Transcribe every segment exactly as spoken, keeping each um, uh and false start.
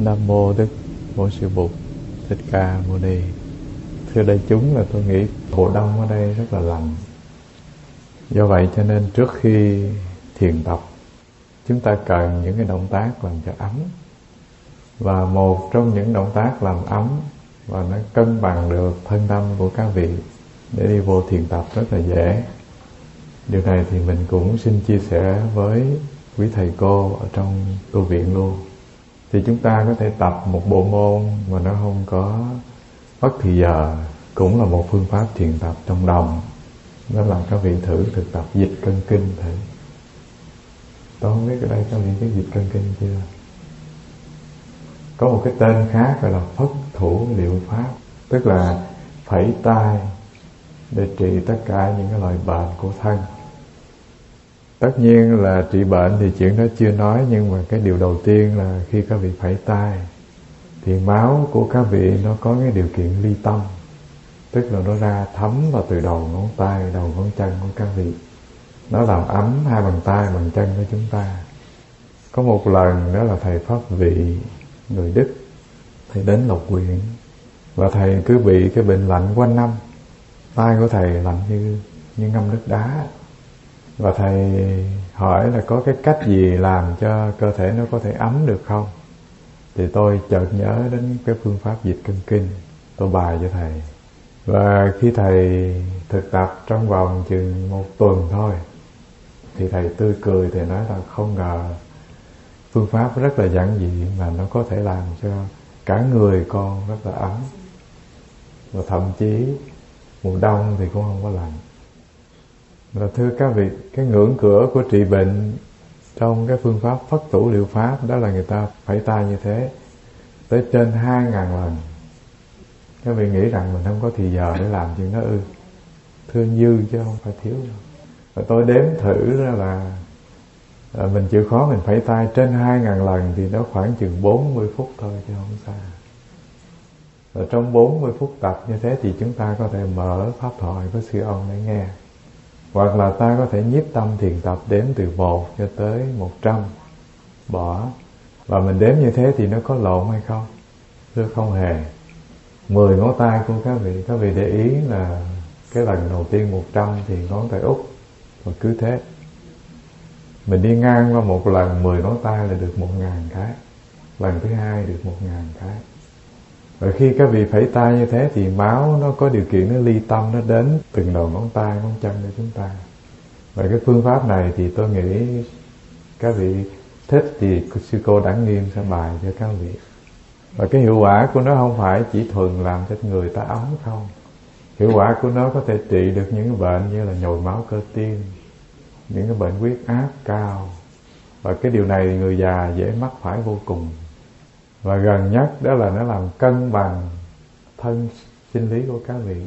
Nam mô Đức Bổn Sư Bụt Thích Ca Mâu Ni. Thưa đại chúng, là tôi nghĩ mùa đông ở đây rất là lạnh. Do vậy cho nên trước khi thiền tập, chúng ta cần những cái động tác làm cho ấm. Và một trong những động tác làm ấm và nó cân bằng được thân tâm của các vị để đi vô thiền tập rất là dễ. Điều này thì mình cũng xin chia sẻ với quý thầy cô ở trong tu viện luôn. Thì chúng ta có thể tập một bộ môn mà nó không có mất thì giờ, cũng là một phương pháp thiền tập trong đồng. Đó là các vị thử thực tập dịch cân kinh thử. Tôi không biết ở đây các vị biết dịch cân kinh chưa? Có một cái tên khác gọi là Phất Thủ Liệu Pháp, tức là phẩy tay để trị tất cả những cái loại bệnh của thân. Tất nhiên là trị bệnh thì chuyện đó chưa nói, nhưng mà cái điều đầu tiên là khi các vị phẩy tay thì máu của các vị nó có cái điều kiện ly tâm, tức là nó ra thấm vào từ đầu ngón tay, đầu ngón chân của các vị. Nó làm ấm hai bàn tay, bàn chân của chúng ta. Có một lần đó là thầy Pháp Vị, người Đức, thầy đến Lộc Huyện, và thầy cứ bị cái bệnh lạnh quanh năm. Tay của thầy lạnh như như ngâm nước đá. Và thầy hỏi là có cái cách gì làm cho cơ thể nó có thể ấm được không? Thì tôi chợt nhớ đến cái phương pháp dịch cân kinh. Tôi bài cho thầy. Và khi thầy thực tập trong vòng chừng một tuần thôi, thì thầy tươi cười, thầy nói là không ngờ phương pháp rất là giản dị mà nó có thể làm cho cả người con rất là ấm. Và thậm chí mùa đông thì cũng không có lạnh. Và thưa các vị, cái ngưỡng cửa của trị bệnh trong cái phương pháp Phất Thủ Liệu Pháp đó là người ta phẩy tay như thế tới trên hai ngàn lần. Các vị nghĩ rằng mình không có thì giờ để làm chuyện đó ư? Thưa dư chứ không phải thiếu đâu. Và tôi đếm thử ra là, là mình chịu khó mình phẩy tay trên hai ngàn lần thì nó khoảng chừng bốn mươi phút thôi chứ không xa. Và trong bốn mươi phút tập như thế thì chúng ta có thể mở pháp thoại của sư ông để nghe. Hoặc là ta có thể nhiếp tâm thiền tập đếm từ một cho tới một trăm, bỏ. Và mình đếm như thế thì nó có lộn hay không? Thưa không hề. Mười ngón tay của các vị, các vị để ý là cái lần đầu tiên một trăm thì ngón tay út, và cứ thế. Mình đi ngang qua một lần mười ngón tay là được một ngàn cái. Lần thứ hai được một ngàn cái. Và khi các vị phẩy tay như thế thì máu nó có điều kiện nó ly tâm, nó đến từng đầu ngón tay, ngón chân của chúng ta. Và cái phương pháp này thì tôi nghĩ các vị thích thì sư cô Đẳng Nghiêm sẽ bài cho các vị. Và cái hiệu quả của nó không phải chỉ thuần làm cho người ta ấm không. Hiệu quả của nó có thể trị được những cái bệnh như là nhồi máu cơ tim, những cái bệnh huyết áp cao. Và cái điều này người già dễ mắc phải vô cùng. Và gần nhất đó là nó làm cân bằng thân sinh lý của các vị.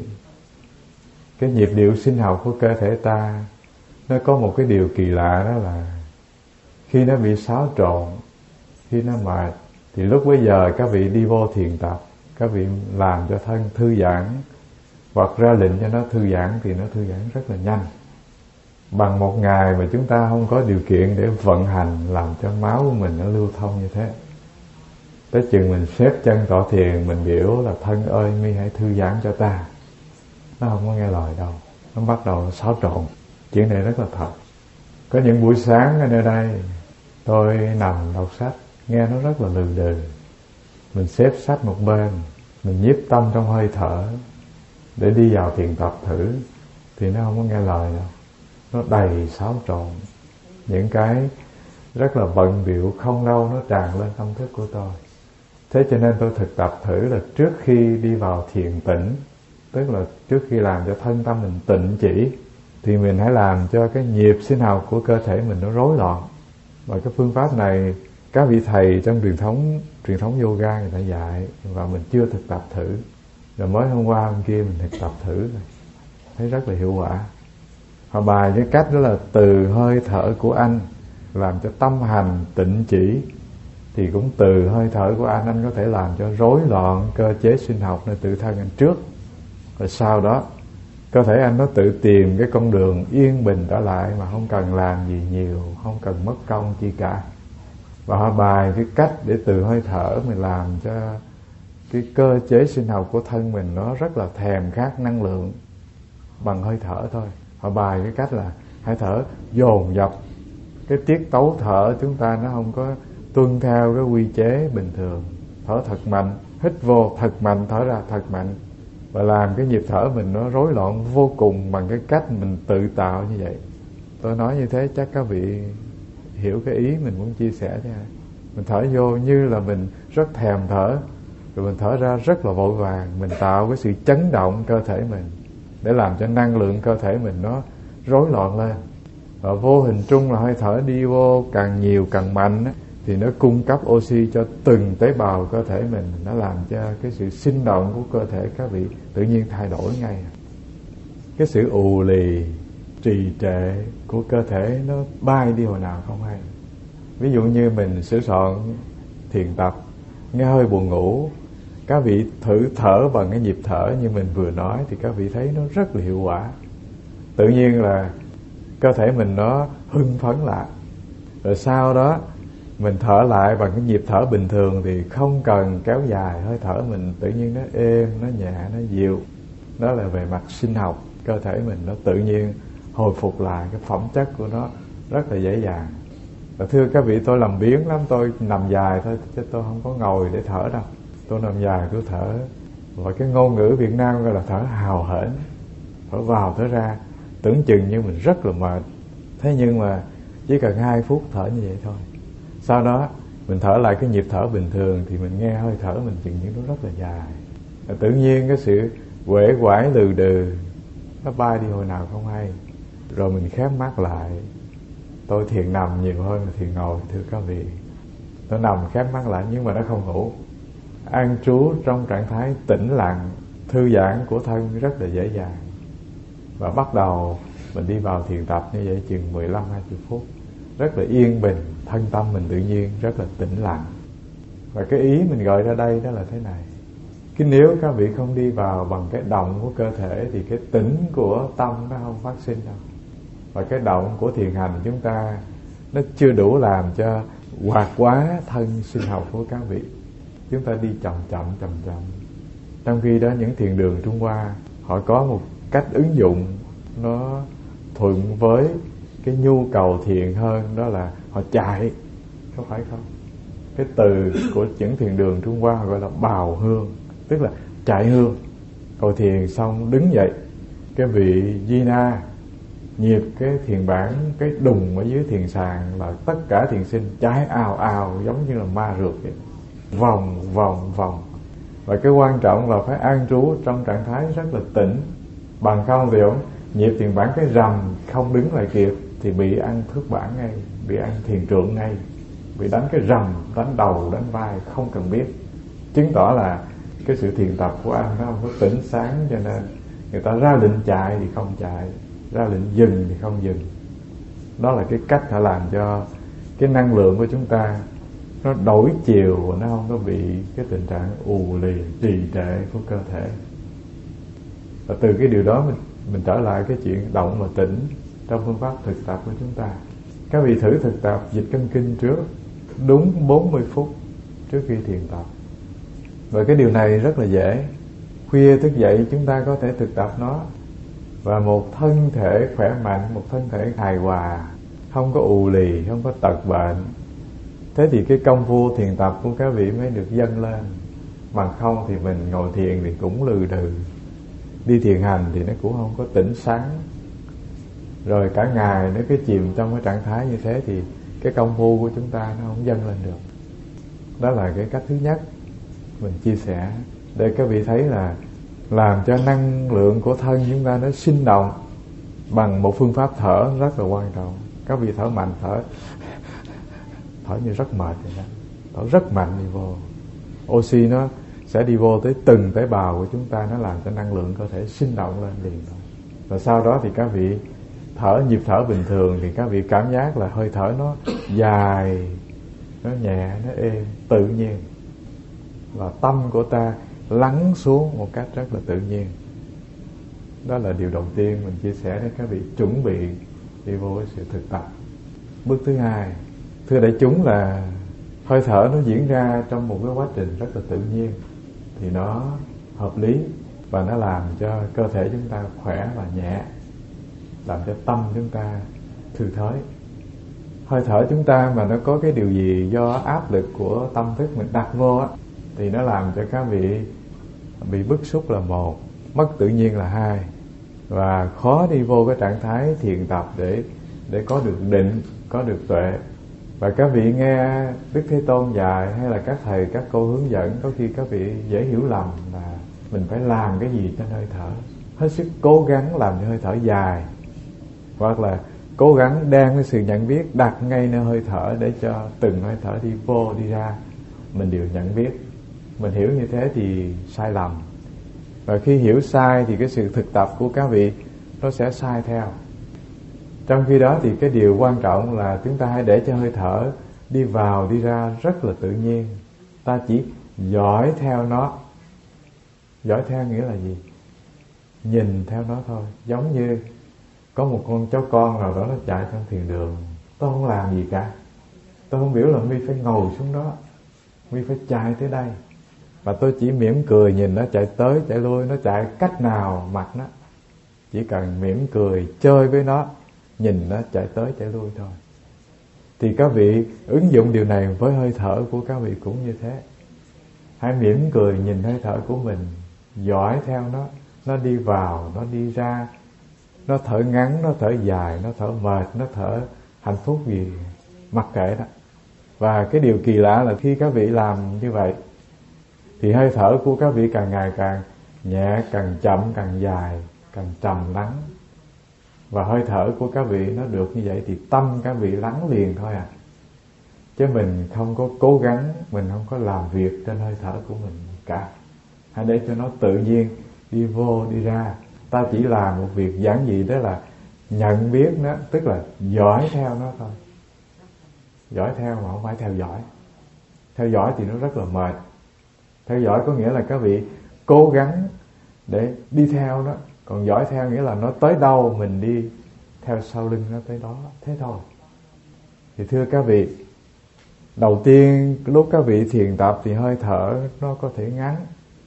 Cái nhịp điệu sinh học của cơ thể ta nó có một cái điều kỳ lạ, đó là khi nó bị xáo trộn, khi nó mệt, thì lúc bấy giờ các vị đi vô thiền tập, các vị làm cho thân thư giãn, hoặc ra lệnh cho nó thư giãn thì nó thư giãn rất là nhanh. Bằng một ngày mà chúng ta không có điều kiện để vận hành làm cho máu của mình nó lưu thông như thế. Tới chừng mình xếp chân tọa thiền, mình biểu là thân ơi mi hãy thư giãn cho ta, nó không có nghe lời đâu, nó bắt đầu nó xáo trộn. Chuyện này rất là thật. Có những buổi sáng ở nơi đây tôi nằm đọc sách, nghe nó rất là lừ đừ. Mình xếp sách một bên, mình nhiếp tâm trong hơi thở để đi vào thiền tập thử, thì nó không có nghe lời đâu. Nó đầy xáo trộn. Những cái rất là bận bịu không đâu nó tràn lên tâm thức của tôi. Thế cho nên tôi thực tập thử là trước khi đi vào thiền tĩnh, tức là trước khi làm cho thân tâm mình tịnh chỉ, thì mình hãy làm cho cái nhịp sinh học của cơ thể mình nó rối loạn. Và cái phương pháp này các vị thầy trong truyền thống truyền thống yoga người ta dạy, và mình chưa thực tập thử. Rồi mới hôm qua hôm kia mình thực tập thử rồi, thấy rất là hiệu quả. Họ bài cái cách đó là từ hơi thở của anh làm cho tâm hành tịnh chỉ, thì cũng từ hơi thở của anh anh có thể làm cho rối loạn cơ chế sinh học nơi tự thân anh trước. Rồi sau đó cơ thể anh nó tự tìm cái con đường yên bình trở lại, mà không cần làm gì nhiều, không cần mất công chi cả. Và họ bài cái cách để từ hơi thở mình làm cho cái cơ chế sinh học của thân mình nó rất là thèm khát năng lượng bằng hơi thở thôi. Họ bài cái cách là hơi thở dồn dập, cái tiết tấu thở chúng ta nó không có tuân theo cái quy chế bình thường. Thở thật mạnh, hít vô thật mạnh, thở ra thật mạnh, và làm cái nhịp thở mình nó rối loạn vô cùng bằng cái cách mình tự tạo như vậy. Tôi nói như thế chắc các vị hiểu cái ý mình muốn chia sẻ thế này. Mình thở vô như là mình rất thèm thở, rồi mình thở ra rất là vội vàng. Mình tạo cái sự chấn động cơ thể mình để làm cho năng lượng cơ thể mình nó rối loạn lên. Và vô hình trung là hơi thở đi vô càng nhiều càng mạnh á, thì nó cung cấp oxy cho từng tế bào cơ thể mình. Nó làm cho cái sự sinh động của cơ thể các vị tự nhiên thay đổi ngay. Cái sự ù lì, trì trệ của cơ thể nó bay đi hồi nào không hay. Ví dụ như mình sửa soạn thiền tập, nghe hơi buồn ngủ, các vị thử thở bằng cái nhịp thở như mình vừa nói thì các vị thấy nó rất là hiệu quả. Tự nhiên là cơ thể mình nó hưng phấn lại. Rồi sau đó mình thở lại bằng cái nhịp thở bình thường thì không cần kéo dài hơi thở mình, tự nhiên nó êm, nó nhẹ, nó dịu. Đó là về mặt sinh học, cơ thể mình nó tự nhiên hồi phục lại cái phẩm chất của nó rất là dễ dàng. Và thưa các vị, tôi làm biếng lắm, tôi nằm dài thôi chứ tôi không có ngồi để thở đâu. Tôi nằm dài tôi thở, và cái ngôn ngữ Việt Nam gọi là thở hào hển, thở vào thở ra, tưởng chừng như mình rất là mệt. Thế nhưng mà chỉ cần hai phút thở như vậy thôi. Sau đó mình thở lại cái nhịp thở bình thường thì mình nghe hơi thở mình chừng như nó rất là dài. Và tự nhiên cái sự uể oải lừ đừ nó bay đi hồi nào không hay. Rồi mình khép mắt lại. Tôi thiền nằm nhiều hơn là thiền ngồi, thưa các vị. Tôi nằm khép mắt lại nhưng mà nó không ngủ. An trú trong trạng thái tĩnh lặng, thư giãn của thân rất là dễ dàng. Và bắt đầu mình đi vào thiền tập như vậy chừng mười lăm hai mươi phút. Rất là yên bình, thân tâm mình tự nhiên rất là tĩnh lặng. Và cái ý mình gọi ra đây đó là thế này. Cái nếu các vị không đi vào bằng cái động của cơ thể thì cái tĩnh của tâm nó không phát sinh đâu. Và cái động của thiền hành chúng ta nó chưa đủ làm cho hoạt hóa thân sinh học của các vị. Chúng ta đi chậm chậm chậm chậm. Trong khi đó những thiền đường Trung Hoa họ có một cách ứng dụng nó thuận với cái nhu cầu thiền hơn, đó là họ chạy, có phải không? Cái từ của những thiền đường Trung Hoa gọi là bào hương, tức là chạy hương. Cầu thiền xong đứng dậy, cái vị Di Na nhịp cái thiền bản, cái đùng ở dưới thiền sàn là tất cả thiền sinh cháy ào ào giống như là ma rượt vậy. Vòng vòng vòng. Và cái quan trọng là phải an trú trong trạng thái rất là tĩnh. Bằng không thì ông nhịp thiền bản cái rầm không đứng lại kịp thì bị ăn thước bản ngay, bị ăn thiền trượng ngay, bị đánh cái rầm, đánh đầu, đánh vai không cần biết. Chứng tỏ là cái sự thiền tập của anh nó không có tỉnh sáng, cho nên người ta ra lệnh chạy thì không chạy, ra lệnh dừng thì không dừng. Đó là cái cách họ làm cho cái năng lượng của chúng ta nó đổi chiều và nó không có bị cái tình trạng ù lì, trì trệ của cơ thể. Và từ cái điều đó mình mình trở lại cái chuyện động và tĩnh trong phương pháp thực tập của chúng ta. Các vị thử thực tập dịch căn kinh trước đúng bốn mươi phút trước khi thiền tập. Và cái điều này rất là dễ. Khuya thức dậy chúng ta có thể thực tập nó. Và một thân thể khỏe mạnh, một thân thể hài hòa, không có ù lì, không có tật bệnh. Thế thì cái công phu thiền tập của các vị mới được dâng lên. Bằng không thì mình ngồi thiền thì cũng lừ đừ, đi thiền hành thì nó cũng không có tỉnh sáng. Rồi cả ngày nếu cứ chìm trong cái trạng thái như thế thì cái công phu của chúng ta nó không dâng lên được. Đó là cái cách thứ nhất mình chia sẻ để các vị thấy là làm cho năng lượng của thân chúng ta nó sinh động bằng một phương pháp thở rất là quan trọng. Các vị thở mạnh, thở thở như rất mệt vậy đó. Thở rất mạnh đi vô, oxy nó sẽ đi vô tới từng tế bào của chúng ta, nó làm cho năng lượng cơ thể sinh động lên liền thôi. Và sau đó thì các vị thở nhịp thở bình thường thì các vị cảm giác là hơi thở nó dài, nó nhẹ, nó êm, tự nhiên. Và tâm của ta lắng xuống một cách rất là tự nhiên. Đó là điều đầu tiên mình chia sẻ để các vị chuẩn bị đi vô cái sự thực tập. Bước thứ hai, thưa đại chúng, là hơi thở nó diễn ra trong một cái quá trình rất là tự nhiên thì nó hợp lý và nó làm cho cơ thể chúng ta khỏe và nhẹ, làm cho tâm chúng ta thư thới. Hơi thở chúng ta mà nó có cái điều gì do áp lực của tâm thức mình đặt vô á, thì nó làm cho các vị bị bức xúc là một, mất tự nhiên là hai, và khó đi vô cái trạng thái thiền tập để để có được định, có được tuệ. Và các vị nghe Đức Thế Tôn dạy hay là các thầy các cô hướng dẫn, có khi các vị dễ hiểu lầm là mình phải làm cái gì trên hơi thở, hết sức cố gắng làm cho hơi thở dài, hoặc là cố gắng đem cái sự nhận biết đặt ngay nơi hơi thở để cho từng hơi thở đi vô đi ra mình đều nhận biết. Mình hiểu như thế thì sai lầm, và khi hiểu sai thì cái sự thực tập của các vị nó sẽ sai theo. Trong khi đó thì cái điều quan trọng là chúng ta hãy để cho hơi thở đi vào đi ra rất là tự nhiên. Ta chỉ dõi theo nó. Dõi theo nghĩa là gì? Nhìn theo nó thôi. Giống như có một con chó con nào đó nó chạy trong thiền đường, tôi không làm gì cả, tôi không biểu là Mi phải ngồi xuống đó, Mi phải chạy tới đây, và tôi chỉ mỉm cười nhìn nó chạy tới chạy lui, nó chạy cách nào mặc nó, chỉ cần mỉm cười chơi với nó, nhìn nó chạy tới chạy lui thôi. Thì các vị ứng dụng điều này với hơi thở của các vị cũng như thế. Hãy mỉm cười nhìn hơi thở của mình, dõi theo nó, nó đi vào, nó đi ra, nó thở ngắn, nó thở dài, nó thở mệt, nó thở hạnh phúc gì, mặc kệ đó. Và cái điều kỳ lạ là khi các vị làm như vậy thì hơi thở của các vị càng ngày càng nhẹ, càng chậm, càng dài, càng trầm lắng. Và hơi thở của các vị nó được như vậy thì tâm các vị lắng liền thôi à. Chứ mình không có cố gắng, mình không có làm việc trên hơi thở của mình cả. Hãy để cho nó tự nhiên đi vô đi ra. Ta chỉ làm một việc giản dị, đó là nhận biết nó, tức là dõi theo nó thôi. Dõi theo mà không phải theo dõi. Theo dõi thì nó rất là mệt. Theo dõi có nghĩa là các vị cố gắng để đi theo nó, còn dõi theo nghĩa là nó tới đâu mình đi theo sau lưng nó tới đó, thế thôi. Thì thưa các vị, đầu tiên lúc các vị thiền tập thì hơi thở nó có thể ngắn,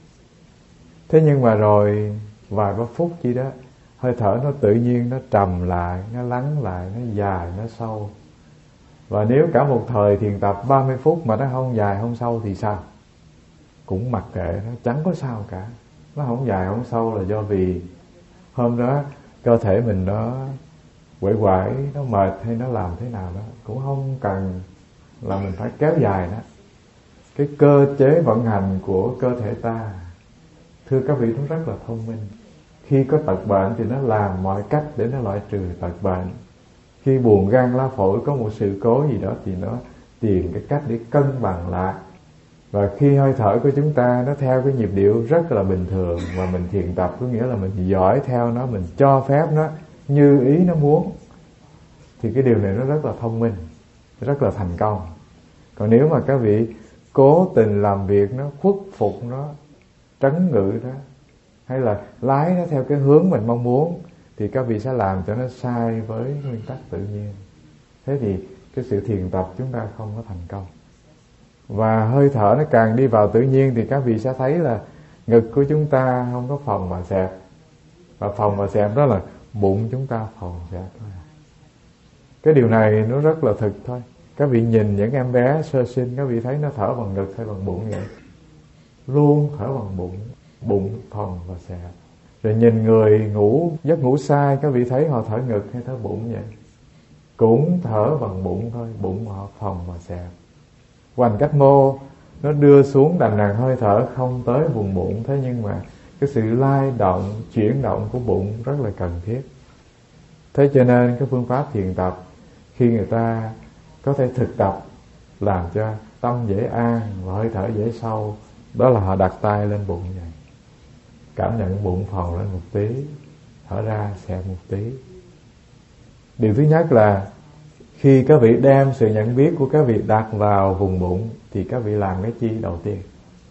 thế nhưng mà rồi vài ba phút chỉ đó, hơi thở nó tự nhiên nó trầm lại, nó lắng lại, nó dài, nó sâu. Và nếu cả một thời thiền tập ba mươi phút mà nó không dài không sâu thì sao? Cũng mặc kệ, nó chẳng có sao cả. Nó không dài không sâu là do vì hôm đó cơ thể mình nó quể quải, nó mệt hay nó làm thế nào đó, cũng không cần là mình phải kéo dài nó. Cái cơ chế vận hành của cơ thể ta, thưa các vị, nó rất là thông minh. Khi có tật bệnh thì nó làm mọi cách để nó loại trừ tật bệnh. Khi buồn gan lá phổi có một sự cố gì đó thì nó tìm cái cách để cân bằng lại. Và khi hơi thở của chúng ta nó theo cái nhịp điệu rất là bình thường, và mình thiền tập có nghĩa là mình dõi theo nó, mình cho phép nó như ý nó muốn, thì cái điều này nó rất là thông minh, rất là thành công. Còn nếu mà các vị cố tình làm việc nó, khuất phục nó, trấn ngự nó, hay là lái nó theo cái hướng mình mong muốn, thì các vị sẽ làm cho nó sai với nguyên tắc tự nhiên. Thế thì cái sự thiền tập chúng ta không có thành công. Và hơi thở nó càng đi vào tự nhiên thì các vị sẽ thấy là ngực của chúng ta không có phồng và xẹp. Và phồng và xẹp đó là bụng chúng ta phồng xẹp thôi. Cái điều này nó rất là thực thôi. Các vị nhìn những em bé sơ sinh, các vị thấy nó thở bằng ngực hay bằng bụng vậy? Luôn thở bằng bụng, bụng phồng và xẹp. Rồi nhìn người ngủ giấc ngủ sai, các vị thấy họ thở ngực hay thở bụng vậy? Cũng thở bằng bụng thôi, bụng họ phồng và xẹp. Hoành cách mô nó đưa xuống đành đàn hơi thở không tới vùng bụng, thế nhưng mà cái sự lay động, chuyển động của bụng rất là cần thiết. Thế cho nên cái phương pháp thiền tập, khi người ta có thể thực tập làm cho tâm dễ an và hơi thở dễ sâu, đó là họ đặt tay lên bụng vậy, cảm nhận bụng phồng lên một tí, thở ra xẹp một tí. Điều thứ nhất là khi các vị đem sự nhận biết của các vị đặt vào vùng bụng thì các vị làm cái chi đầu tiên?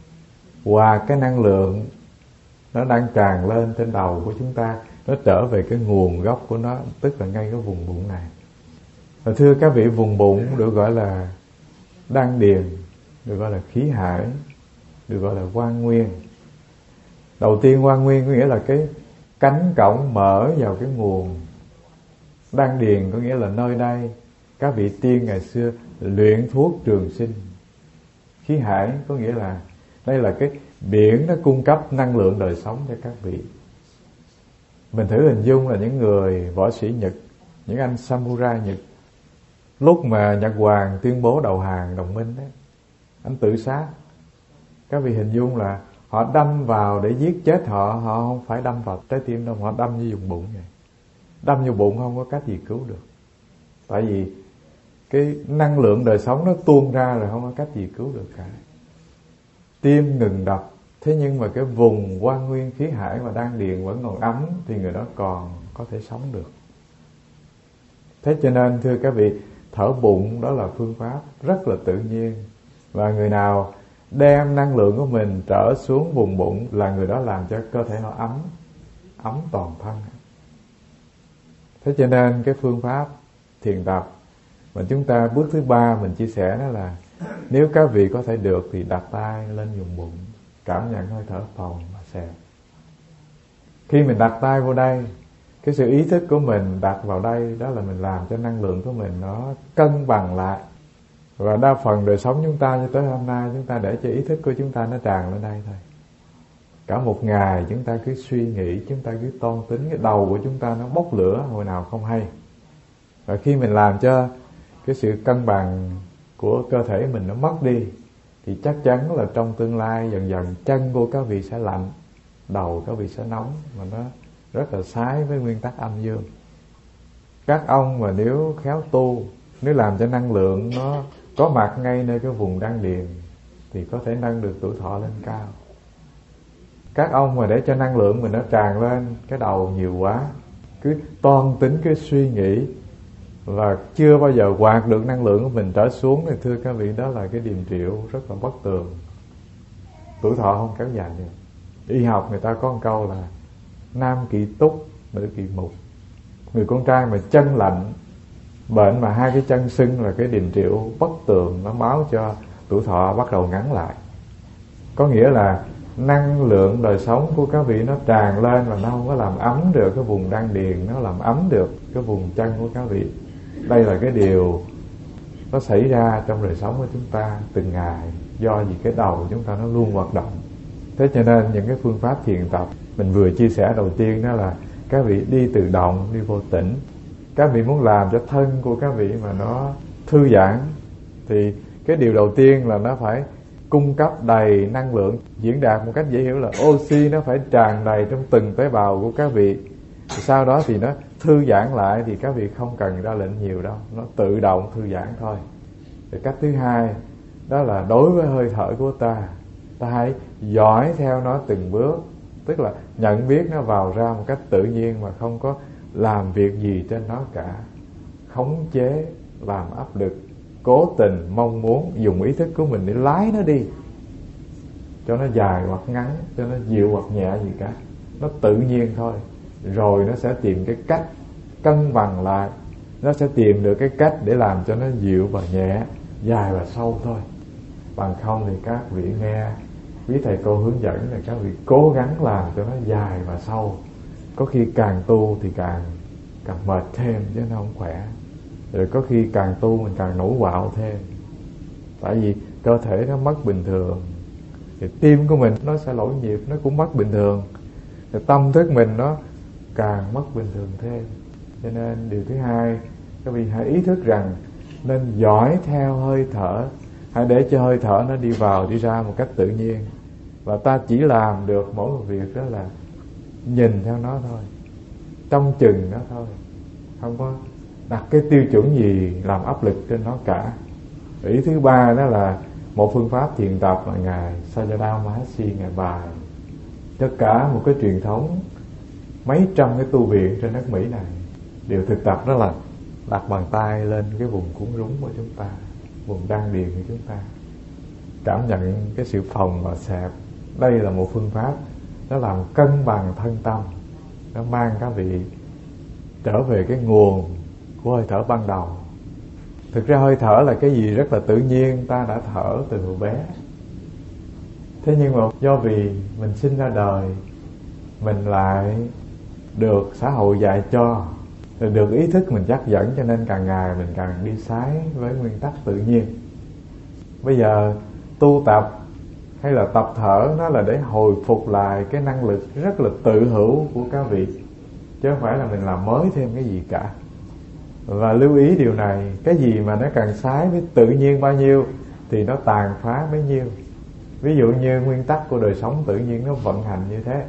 Hòa cái năng lượng nó đang tràn lên trên đầu của chúng ta, nó trở về cái nguồn gốc của nó, tức là ngay cái vùng bụng này. Và thưa các vị, vùng bụng được gọi là đan điền, được gọi là khí hải, được gọi là quan nguyên. Đầu tiên quan nguyên có nghĩa là cái cánh cổng mở vào cái nguồn. Đan điền có nghĩa là nơi đây các vị tiên ngày xưa luyện thuốc trường sinh. Khí hải có nghĩa là đây là cái biển nó cung cấp năng lượng đời sống cho các vị. Mình thử hình dung là những người võ sĩ Nhật, những anh samurai Nhật, lúc mà Nhật Hoàng tuyên bố đầu hàng đồng minh đấy, anh tự sát. Các vị hình dung là họ đâm vào để giết chết họ, họ không phải đâm vào trái tim đâu, họ đâm như vùng bụng vậy. Đâm vô bụng không có cách gì cứu được. Tại vì cái năng lượng đời sống nó tuôn ra rồi, không có cách gì cứu được cả. Tim ngừng đập, thế nhưng mà cái vùng quan nguyên khí hải và đan điền vẫn còn ấm thì người đó còn có thể sống được. Thế cho nên thưa các vị, thở bụng đó là phương pháp rất là tự nhiên. Và người nào đem năng lượng của mình trở xuống vùng bụng là người đó làm cho cơ thể họ ấm, ấm toàn thân. Thế cho nên cái phương pháp thiền tập mà chúng ta bước thứ ba mình chia sẻ đó là nếu các vị có thể được thì đặt tay lên vùng bụng, cảm nhận hơi thở phồng và xẹp. Khi mình đặt tay vô đây, cái sự ý thức của mình đặt vào đây, đó là mình làm cho năng lượng của mình nó cân bằng lại. Và đa phần đời sống chúng ta cho tới hôm nay, chúng ta để cho ý thức của chúng ta nó tràn lên đây thôi. Cả một ngày chúng ta cứ suy nghĩ, chúng ta cứ toan tính, cái đầu của chúng ta nó bốc lửa hồi nào không hay. Và khi mình làm cho cái sự cân bằng của cơ thể mình nó mất đi, thì chắc chắn là trong tương lai dần dần chân của các vị sẽ lạnh, đầu các vị sẽ nóng, mà nó rất là trái với nguyên tắc âm dương. Các ông mà nếu khéo tu, nếu làm cho năng lượng nó có mặt ngay nơi cái vùng đan điền thì có thể nâng được tuổi thọ lên cao. Các ông mà để cho năng lượng mình nó tràn lên cái đầu nhiều quá, cứ toan tính, cứ suy nghĩ và chưa bao giờ quạt được năng lượng của mình trở xuống, thì thưa các vị, đó là cái điềm triệu rất là bất tường. Tuổi thọ không kéo dài được. Y học người ta có một câu là nam kỵ túc, nữ kỵ mục. Người con trai mà chân lạnh, bệnh mà hai cái chân sưng là cái điềm triệu bất tường, nó báo cho tuổi thọ bắt đầu ngắn lại. Có nghĩa là năng lượng đời sống của các vị nó tràn lên và nó không có làm ấm được cái vùng đan điền, nó làm ấm được cái vùng chân của các vị. Đây là cái điều nó xảy ra trong đời sống của chúng ta từng ngày, do vì cái đầu chúng ta nó luôn hoạt động. Thế cho nên những cái phương pháp thiền tập mình vừa chia sẻ đầu tiên đó là các vị đi từ động, đi vô tĩnh. Các vị muốn làm cho thân của các vị mà nó thư giãn thì cái điều đầu tiên là nó phải cung cấp đầy năng lượng. Diễn đạt một cách dễ hiểu là oxy nó phải tràn đầy trong từng tế bào của các vị. Sau đó thì nó thư giãn lại, thì các vị không cần ra lệnh nhiều đâu, nó tự động thư giãn thôi. Thì cách thứ hai đó là đối với hơi thở của ta, ta hãy dõi theo nó từng bước. Tức là nhận biết nó vào ra một cách tự nhiên mà không có làm việc gì trên nó cả. Khống chế, làm áp lực, cố tình mong muốn dùng ý thức của mình để lái nó đi, cho nó dài hoặc ngắn, cho nó dịu hoặc nhẹ gì cả. Nó tự nhiên thôi. Rồi nó sẽ tìm cái cách cân bằng lại. Nó sẽ tìm được cái cách để làm cho nó dịu và nhẹ, dài và sâu thôi. Bằng không thì các vị nghe quý thầy cô hướng dẫn là các vị cố gắng làm cho nó dài và sâu. Có khi càng tu thì càng càng mệt thêm chứ nó không khỏe. Rồi có khi càng tu mình càng nổi quạo thêm. Tại vì cơ thể nó mất bình thường, thì tim của mình nó sẽ lỗi nhịp, nó cũng mất bình thường. Thì tâm thức mình nó càng mất bình thường thêm. Cho nên điều thứ hai, các vị hãy ý thức rằng nên dõi theo hơi thở. Hãy để cho hơi thở nó đi vào đi ra một cách tự nhiên. Và ta chỉ làm được mỗi một việc đó là nhìn theo nó thôi, trông chừng nó thôi, không có đặt cái tiêu chuẩn gì làm áp lực trên nó cả. Ý thứ ba đó là một phương pháp thiền tập mà ngài Sayadaw Mahasi ngài bài tất cả một cái truyền thống mấy trăm cái tu viện trên đất Mỹ này đều thực tập, đó là đặt bàn tay lên cái vùng cuốn rúng của chúng ta, vùng đan điền của chúng ta, cảm nhận cái sự phồng và xẹp. Đây là một phương pháp nó làm cân bằng thân tâm, nó mang các vị trở về cái nguồn của hơi thở ban đầu. Thực ra hơi thở là cái gì rất là tự nhiên, ta đã thở từ hồi bé. Thế nhưng mà do vì mình sinh ra đời, mình lại được xã hội dạy cho, rồi được ý thức mình dắt dẫn, cho nên càng ngày mình càng đi trái với nguyên tắc tự nhiên. Bây giờ tu tập hay là tập thở, nó là để hồi phục lại cái năng lực rất là tự hữu của các vị, chứ không phải là mình làm mới thêm cái gì cả. Và lưu ý điều này, cái gì mà nó càng trái với tự nhiên bao nhiêu thì nó tàn phá bấy nhiêu. Ví dụ như nguyên tắc của đời sống tự nhiên nó vận hành như thế,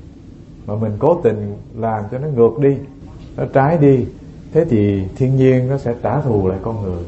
mà mình cố tình làm cho nó ngược đi, nó trái đi, thế thì thiên nhiên nó sẽ trả thù lại con người.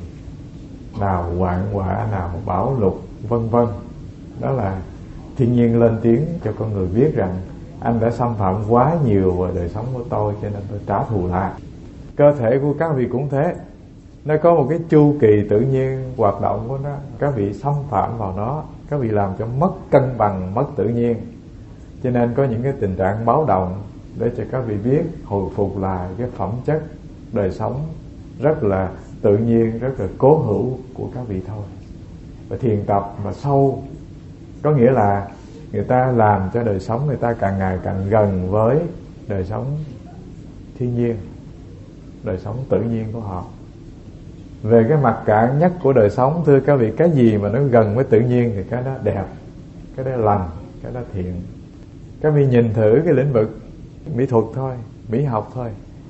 Nào hoạn họa, nào bão lụt, vân vân. Đó là thiên nhiên lên tiếng cho con người biết rằng anh đã xâm phạm quá nhiều vào đời sống của tôi, cho nên tôi trả thù lại. Cơ thể của các vị cũng thế, nó có một cái chu kỳ tự nhiên hoạt động của nó. Các vị xâm phạm vào nó, các vị làm cho mất cân bằng, mất tự nhiên. Cho nên có những cái tình trạng báo động để cho các vị biết hồi phục lại cái phẩm chất đời sống rất là tự nhiên, rất là cố hữu của các vị thôi. Và thiền tập mà sâu có nghĩa là người ta làm cho đời sống người ta càng ngày càng gần với đời sống thiên nhiên, đời sống tự nhiên của họ. Về cái mặt cạn nhất của đời sống, thưa các vị, cái gì mà nó gần với tự nhiên thì cái đó đẹp, cái đó lành, cái đó thiện. Các vị nhìn thử cái lĩnh vực mỹ thuật thôi, mỹ học thôi.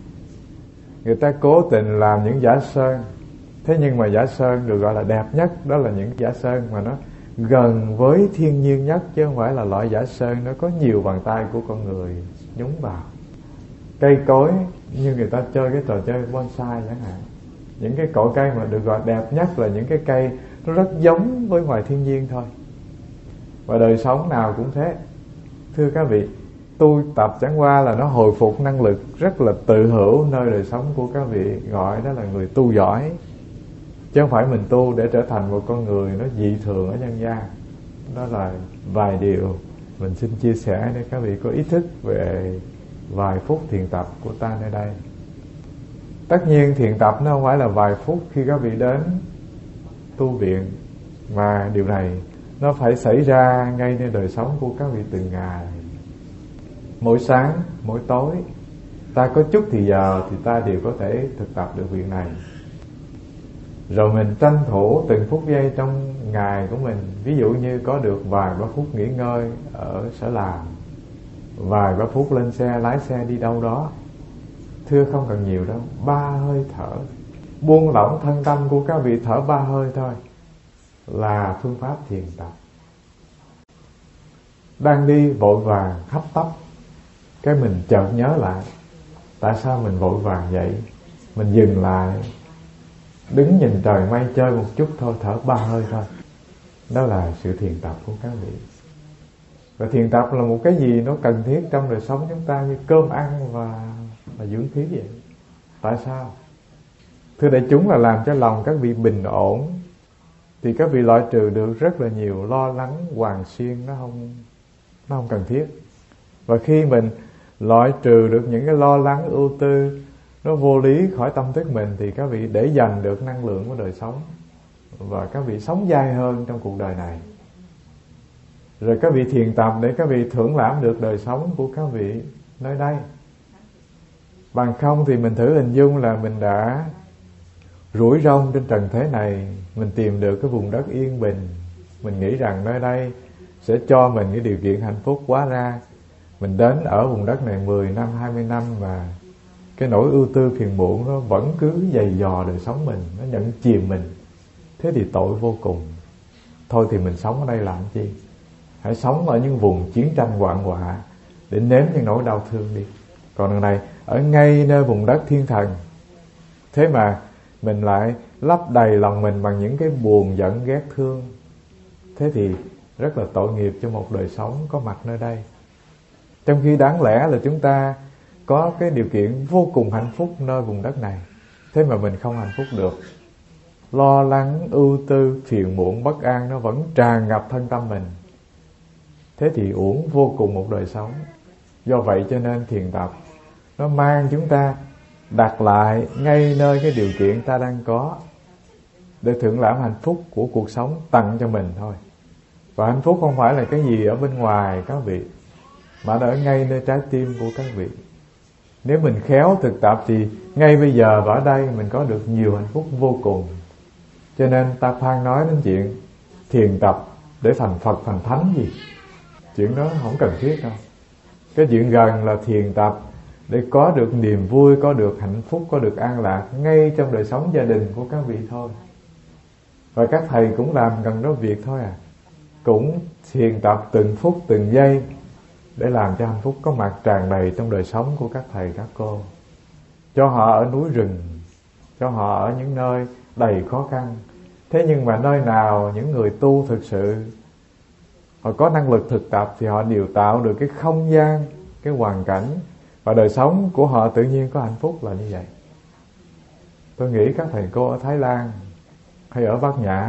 Người ta cố tình làm những giả sơn, thế nhưng mà giả sơn được gọi là đẹp nhất, đó là những giả sơn mà nó gần với thiên nhiên nhất, chứ không phải là loại giả sơn nó có nhiều bàn tay của con người nhúng vào. Cây cối như người ta chơi cái trò chơi bonsai chẳng hạn, những cái cội cây mà được gọi đẹp nhất là những cái cây nó rất giống với ngoài thiên nhiên thôi. Và đời sống nào cũng thế. Thưa các vị, tu tập chẳng qua là nó hồi phục năng lực rất là tự hữu nơi đời sống của các vị, gọi đó là người tu giỏi. Chứ không phải mình tu để trở thành một con người nó dị thường ở nhân gian. Đó là vài điều mình xin chia sẻ để các vị có ý thức về vài phút thiền tập của ta nơi đây. Tất nhiên thiền tập nó không phải là vài phút khi các vị đến tu viện, mà điều này nó phải xảy ra ngayในđời sống của các vị từng ngày. Mỗi sáng, mỗi tối, ta có chút thì giờ thì ta đều có thể thực tập được việc này. Rồi mình tranh thủ từng phút giây trong ngày của mình. Ví dụ như có được vài ba phút nghỉ ngơi ở sở làm, vài ba phút lên xe, lái xe đi đâu đó. Thưa không cần nhiều đâu, ba hơi thở, buông lỏng thân tâm của các vị, thở ba hơi thôi là phương pháp thiền tập. Đang đi vội vàng hấp tấp, cái mình chợt nhớ lại tại sao mình vội vàng vậy. Mình dừng lại, đứng nhìn trời mây chơi một chút thôi, thở ba hơi thôi. Đó là sự thiền tập của các vị. Và thiền tập là một cái gì nó cần thiết trong đời sống chúng ta, như cơm ăn và, và dưỡng khí vậy. Tại sao? Thưa đại chúng, là làm cho lòng các vị bình ổn, thì các vị loại trừ được rất là nhiều lo lắng hoàng xiên, nó không nó không cần thiết. Và khi mình loại trừ được những cái lo lắng ưu tư nó vô lý khỏi tâm thức mình, thì các vị để dành được năng lượng của đời sống, và các vị sống dài hơn trong cuộc đời này. Rồi các vị thiền tập để các vị thưởng lãm được đời sống của các vị nơi đây. Bằng không thì mình thử hình dung là mình đã rủi rong trên trần thế này, mình tìm được cái vùng đất yên bình, mình nghĩ rằng nơi đây sẽ cho mình cái điều kiện hạnh phúc. Quá ra mình đến ở vùng đất này mười năm, hai mươi năm mà cái nỗi ưu tư phiền muộn nó vẫn cứ dày dò đời sống mình, nó nhận chìm mình. Thế thì tội vô cùng. Thôi thì mình sống ở đây làm chi? Hãy sống ở những vùng chiến tranh hoạn họa để nếm những nỗi đau thương đi. Còn đằng này ở ngay nơi vùng đất thiên thần, thế mà mình lại lấp đầy lòng mình bằng những cái buồn giận ghét thương. Thế thì rất là tội nghiệp cho một đời sống có mặt nơi đây. Trong khi đáng lẽ là chúng ta có cái điều kiện vô cùng hạnh phúc nơi vùng đất này, thế mà mình không hạnh phúc được. Lo lắng, ưu tư, phiền muộn, bất an nó vẫn tràn ngập thân tâm mình. Thế thì uổng vô cùng một đời sống. Do vậy cho nên thiền tập nó mang chúng ta đặt lại ngay nơi cái điều kiện ta đang có. để thưởng lãm hạnh phúc của cuộc sống tặng cho mình thôi. Và hạnh phúc không phải là cái gì ở bên ngoài các vị, mà nó ở ngay nơi trái tim của các vị. Nếu mình khéo thực tập thì ngay bây giờ và ở đây mình có được nhiều hạnh phúc vô cùng. Cho nên ta phan nói đến chuyện thiền tập để thành Phật thành Thánh gì, chuyện đó không cần thiết đâu. Cái chuyện gần là thiền tập để có được niềm vui, có được hạnh phúc, có được an lạc ngay trong đời sống gia đình của các vị thôi. Và các thầy cũng làm gần đó việc thôi à, cũng thiền tập từng phút từng giây để làm cho hạnh phúc có mặt tràn đầy trong đời sống của các thầy các cô. Cho họ ở núi rừng, cho họ ở những nơi đầy khó khăn. Thế nhưng mà nơi nào những người tu thực sự họ có năng lực thực tập thì họ đều tạo được cái không gian, cái hoàn cảnh, và đời sống của họ tự nhiên có hạnh phúc là như vậy. Tôi nghĩ các thầy cô ở Thái Lan hay ở Bát Nhã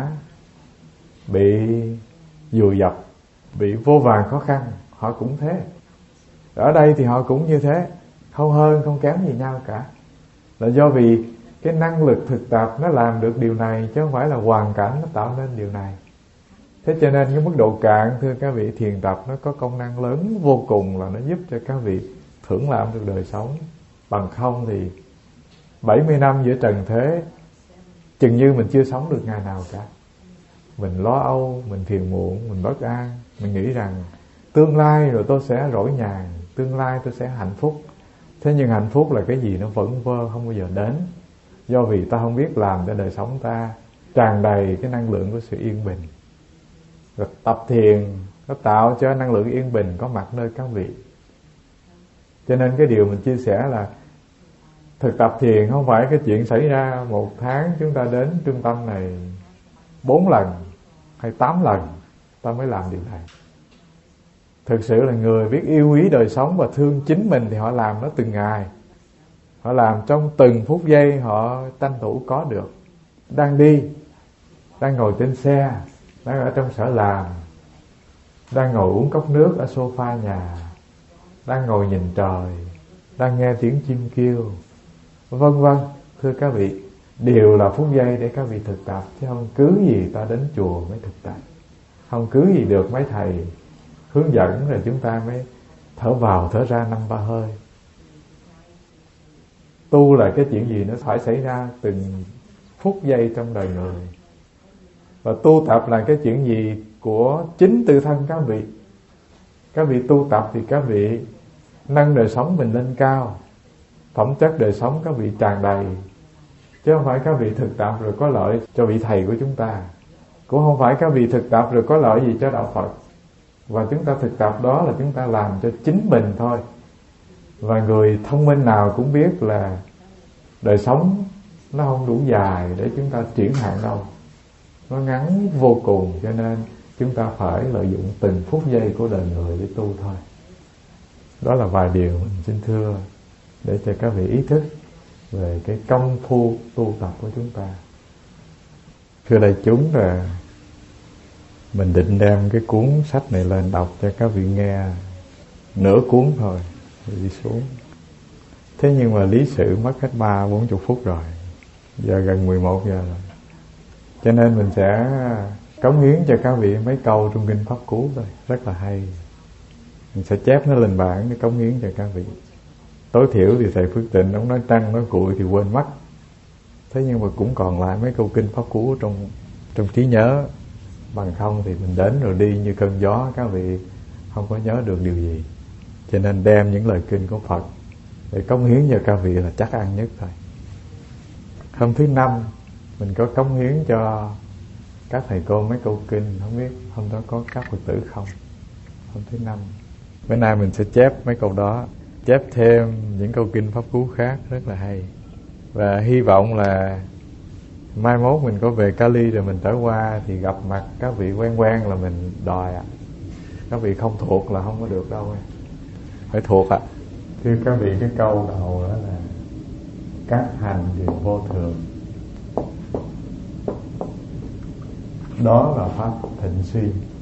bị vùi dập, bị vô vàn khó khăn, họ cũng thế. Ở đây thì họ cũng như thế, không hơn không kém gì nhau cả. Là do vì cái năng lực thực tập nó làm được điều này, chứ không phải là hoàn cảnh nó tạo nên điều này. Thế cho nên cái mức độ cạn, thưa các vị, thiền tập nó có công năng lớn vô cùng, là nó giúp cho các vị thưởng lãm được đời sống. Bằng không thì bảy mươi năm giữa trần thế chừng như mình chưa sống được ngày nào cả. Mình lo âu, mình phiền muộn, mình bất an, mình nghĩ rằng tương lai rồi tôi sẽ rỗi nhàn, tương lai tôi sẽ hạnh phúc. Thế nhưng hạnh phúc là cái gì nó vẫn vơ, không bao giờ đến. Do vì ta không biết làm cho đời sống ta tràn đầy cái năng lượng của sự yên bình. Rồi tập thiền nó tạo cho năng lượng yên bình có mặt nơi các vị. Cho nên cái điều mình chia sẻ là thực tập thiền không phải cái chuyện xảy ra một tháng chúng ta đến trung tâm này bốn lần hay tám lần ta mới làm điều này. Thực sự là người biết yêu quý đời sống và thương chính mình thì họ làm nó từng ngày. Họ làm trong từng phút giây họ tranh thủ có được. Đang đi, đang ngồi trên xe, đang ở trong sở làm, đang ngồi uống cốc nước ở sofa nhà, đang ngồi nhìn trời, đang nghe tiếng chim kêu, vân vân. Thưa các vị, đều là phút giây để các vị thực tập, chứ không cứ gì ta đến chùa mới thực tập, không cứ gì được mấy thầy hướng dẫn rồi chúng ta mới thở vào thở ra năm ba hơi. Tu là cái chuyện gì nó phải xảy ra từng phút giây trong đời người. Và tu tập là cái chuyện gì của chính tự thân các vị. Các vị tu tập thì các vị nâng đời sống mình lên cao, phẩm chất đời sống các vị tràn đầy, chứ không phải các vị thực tập rồi có lợi cho vị thầy của chúng ta, cũng không phải các vị thực tập rồi có lợi gì cho đạo Phật. Và chúng ta thực tập đó là chúng ta làm cho chính mình thôi. Và người thông minh nào cũng biết là đời sống nó không đủ dài để chúng ta triển hạn đâu, nó ngắn vô cùng. Cho nên chúng ta phải lợi dụng từng phút giây của đời người để tu thôi. Đó là vài điều mình xin thưa để cho các vị ý thức về cái công phu tu tập của chúng ta. Thưa đại chúng, là mình định đem cái cuốn sách này lên đọc cho các vị nghe nửa cuốn thôi rồi đi xuống. Thế nhưng mà lý sự mất hết ba bốn chục phút rồi, giờ gần mười một giờ rồi, cho nên mình sẽ cống hiến cho các vị mấy câu trong kinh Pháp Cú thôi, rất là hay. Mình sẽ chép nó lên bảng để cống hiến cho các vị. Tối thiểu thì thầy Phước Tịnh ông nói trăng nói cuội thì quên mất, thế nhưng mà cũng còn lại mấy câu kinh Pháp Cú trong trong trí nhớ. Bằng không thì mình đến rồi đi như cơn gió, các vị không có nhớ được điều gì. Cho nên đem những lời kinh của Phật để cống hiến cho các vị là chắc ăn nhất thôi. Hôm thứ năm mình có cống hiến cho các thầy cô mấy câu kinh, không biết hôm đó có các Phật tử không. Hôm thứ năm bữa nay mình sẽ chép mấy câu đó, chép thêm những câu kinh Pháp Cú khác rất là hay. Và hy vọng là mai mốt mình có về Cali rồi mình trở qua thì gặp mặt các vị quen quen là mình đòi ạ. À. Các vị không thuộc là không có được đâu, phải thuộc ạ. À. Thưa các vị, cái câu đầu đó là các hành đều vô thường, đó là pháp thịnh suy.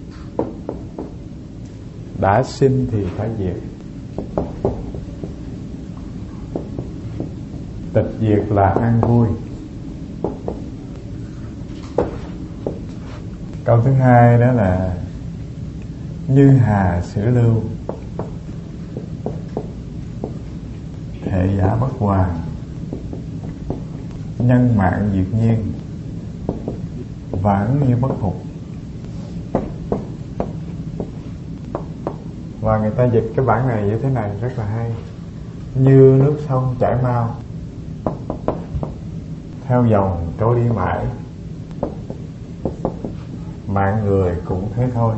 Đã sinh thì phải diệt, tịch diệt là an vui. Câu thứ hai đó là như hà sử lưu, thệ giả bất hoàn, nhân mạng diệt nhiên, vãng như bất phục. Và người ta dịch cái bản này như thế này rất là hay: như nước sông chảy mau, theo dòng trôi đi mãi, mạng người cũng thế thôi,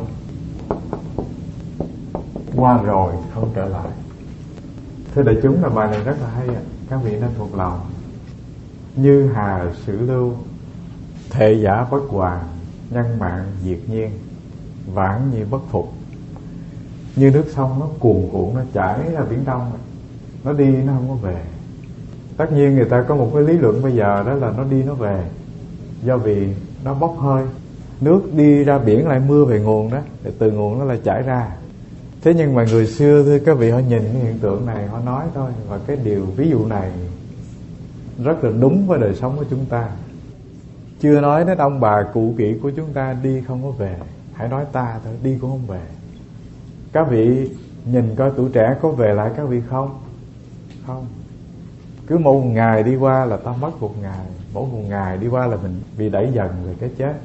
qua rồi không trở lại. Thưa đại chúng, là bài này rất là hay ạ, các vị nên thuộc lòng. Như hà sử lưu, thệ giả bất hoàn, nhân mạng diệt nhiên, vãng như bất phục. Như nước sông nó cuồn cuộn, nó chảy ra biển Đông, nó đi nó không có về. Tất nhiên người ta có một cái lý luận bây giờ, đó là nó đi nó về, do vì nó bốc hơi. Nước đi ra biển lại mưa về nguồn đó, thì từ nguồn nó lại chảy ra. Thế nhưng mà người xưa, thưa các vị, họ nhìn cái hiện tượng này, họ nói thôi. Và cái điều ví dụ này rất là đúng với đời sống của chúng ta. Chưa nói đến ông bà cụ kỵ của chúng ta đi không có về, hãy nói ta thôi, đi cũng không về. Các vị nhìn coi tuổi trẻ có về lại các vị không? Không. Cứ một ngày đi qua là ta mất một ngày, mỗi một ngày đi qua là mình bị đẩy dần về cái chết.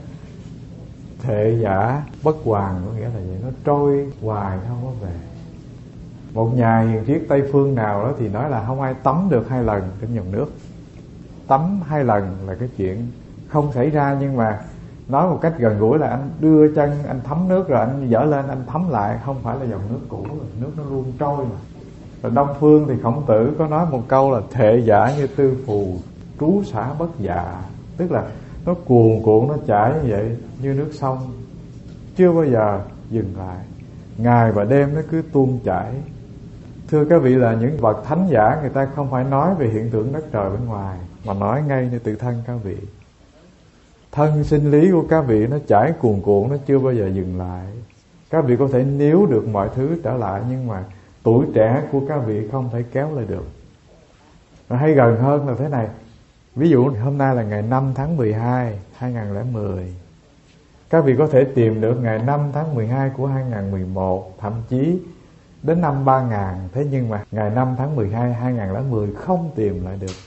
Thệ giả bất hoàn có nghĩa là vậy, nó trôi hoài nó không có về. Một nhà hiền triết Tây phương nào đó thì nói là không ai tắm được hai lần trong dòng nước. Tắm hai lần là cái chuyện không xảy ra, nhưng mà nói một cách gần gũi là anh đưa chân anh thấm nước rồi anh dở lên anh thấm lại, không phải là dòng nước cũ rồi, nước nó luôn trôi mà. Rồi Đông phương thì Khổng Tử có nói một câu là thệ giả như tư phù, trú xả bất dạ. Tức là nó cuồn cuộn, nó chảy như vậy, như nước sông, chưa bao giờ dừng lại, ngày và đêm nó cứ tuôn chảy. Thưa các vị, là những bậc thánh giả, người ta không phải nói về hiện tượng đất trời bên ngoài, mà nói ngay nơi tự thân các vị. Thân sinh lý của các vị nó chảy cuồn cuộn, nó chưa bao giờ dừng lại. Các vị có thể níu được mọi thứ trở lại, nhưng mà tuổi trẻ của các vị không thể kéo lại được. Và hay gần hơn là thế này. Ví dụ hôm nay là ngày năm tháng mười hai, hai nghìn không trăm mười. Các vị có thể tìm được ngày năm tháng mười hai của hai nghìn không trăm mười một, thậm chí đến năm ba nghìn. Thế nhưng mà ngày năm tháng mười hai, hai nghìn không trăm mười không tìm lại được.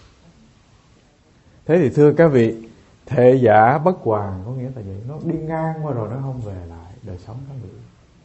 Thế thì thưa các vị, thệ giả bất hoàn có nghĩa là vậy, nó đi ngang qua rồi nó không về lại đời sống các vị.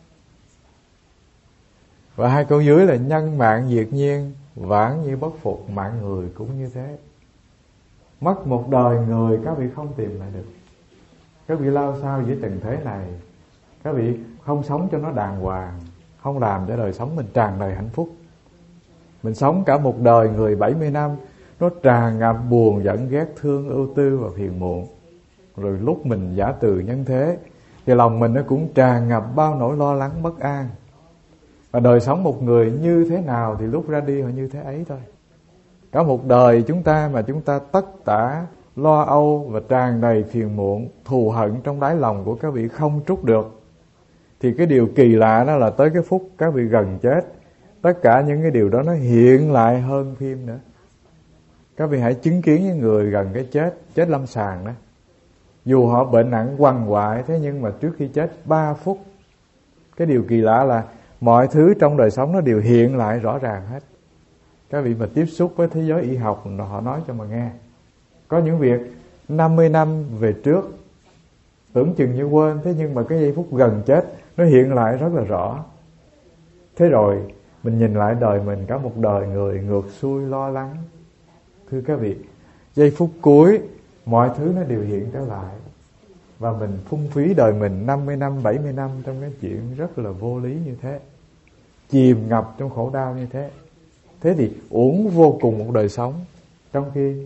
Và hai câu dưới là nhân mạng diệt nhiên, vãng như bất phục, mạng người cũng như thế. Mất một đời người các vị không tìm lại được. Các vị lao sao giữa trần thế này, các vị không sống cho nó đàng hoàng, không làm cho đời sống mình tràn đầy hạnh phúc. Mình sống cả một đời người bảy mươi năm, nó tràn ngập buồn giận ghét thương ưu tư và phiền muộn. Rồi lúc mình giả từ nhân thế thì lòng mình nó cũng tràn ngập bao nỗi lo lắng bất an. Và đời sống một người như thế nào thì lúc ra đi họ như thế ấy thôi. Cả một đời chúng ta mà chúng ta tất tả lo âu và tràn đầy phiền muộn, thù hận trong đáy lòng của các vị không trút được, thì cái điều kỳ lạ đó là tới cái phút các vị gần chết, tất cả những cái điều đó nó hiện lại hơn phim nữa. Các vị hãy chứng kiến những người gần cái chết, chết lâm sàng đó. Dù họ bệnh nặng quằn quại, thế nhưng mà trước khi chết ba phút, cái điều kỳ lạ là mọi thứ trong đời sống nó đều hiện lại rõ ràng hết. Các vị mà tiếp xúc với thế giới y học, họ nói cho mà nghe. Có những việc năm mươi năm về trước tưởng chừng như quên, thế nhưng mà cái giây phút gần chết nó hiện lại rất là rõ. Thế rồi mình nhìn lại đời mình, cả một đời người ngược xuôi lo lắng. Thưa các vị, giây phút cuối mọi thứ nó đều hiện trở lại, và mình phung phí đời mình năm mươi năm, bảy mươi năm trong cái chuyện rất là vô lý như thế, chìm ngập trong khổ đau như thế. Thế thì uổng vô cùng một đời sống. Trong khi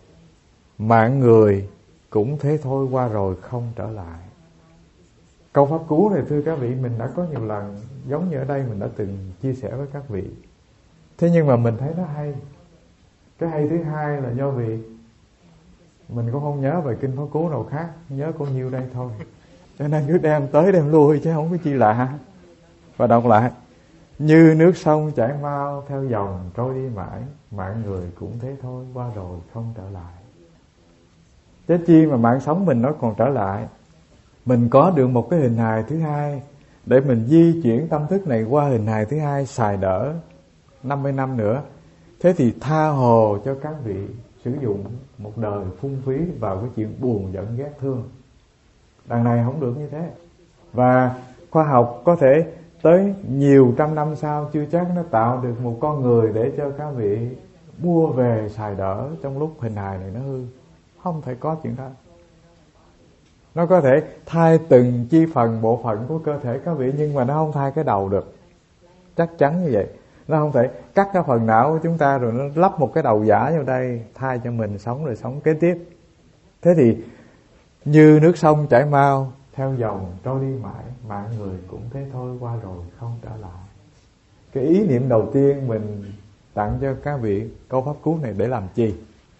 mạng người cũng thế thôi, qua rồi không trở lại. Câu pháp cú này thưa các vị, mình đã có nhiều lần giống như ở đây mình đã từng chia sẻ với các vị. Thế nhưng mà mình thấy nó hay. Cái hay thứ hai là do vì mình cũng không nhớ về kinh pháp cú nào khác, nhớ có nhiêu đây thôi, cho nên cứ đem tới đem lui chứ không có chi lạ. Và đọc lại: như nước sông chảy mau, theo dòng trôi đi mãi, mạng người cũng thế thôi, qua rồi không trở lại. Thế chi mà mạng sống mình nó còn trở lại. mình có được một cái hình hài thứ hai để mình di chuyển tâm thức này qua hình hài thứ hai, xài đỡ năm mươi năm nữa. Thế thì tha hồ cho các vị sử dụng một đời phung phí vào cái chuyện buồn giận ghét thương. Đằng này không được như thế. Và khoa học có thể tới nhiều trăm năm sau chưa chắc nó tạo được một con người để cho các vị mua về xài đỡ trong lúc hình hài này nó hư. Không thể có chuyện đó. Nó có thể thay từng chi phần, bộ phận của cơ thể các vị, nhưng mà nó không thay cái đầu được. Chắc chắn như vậy. Nó không thể cắt cái phần não của chúng ta rồi nó lắp một cái đầu giả vào đây thay cho mình sống rồi sống kế tiếp. Thế thì như nước sông chảy mau theo dòng trôi đi mãi, mạng người cũng thế thôi, qua rồi không trở lại. Cái ý niệm đầu tiên mình tặng cho các vị câu pháp cú này để làm chi?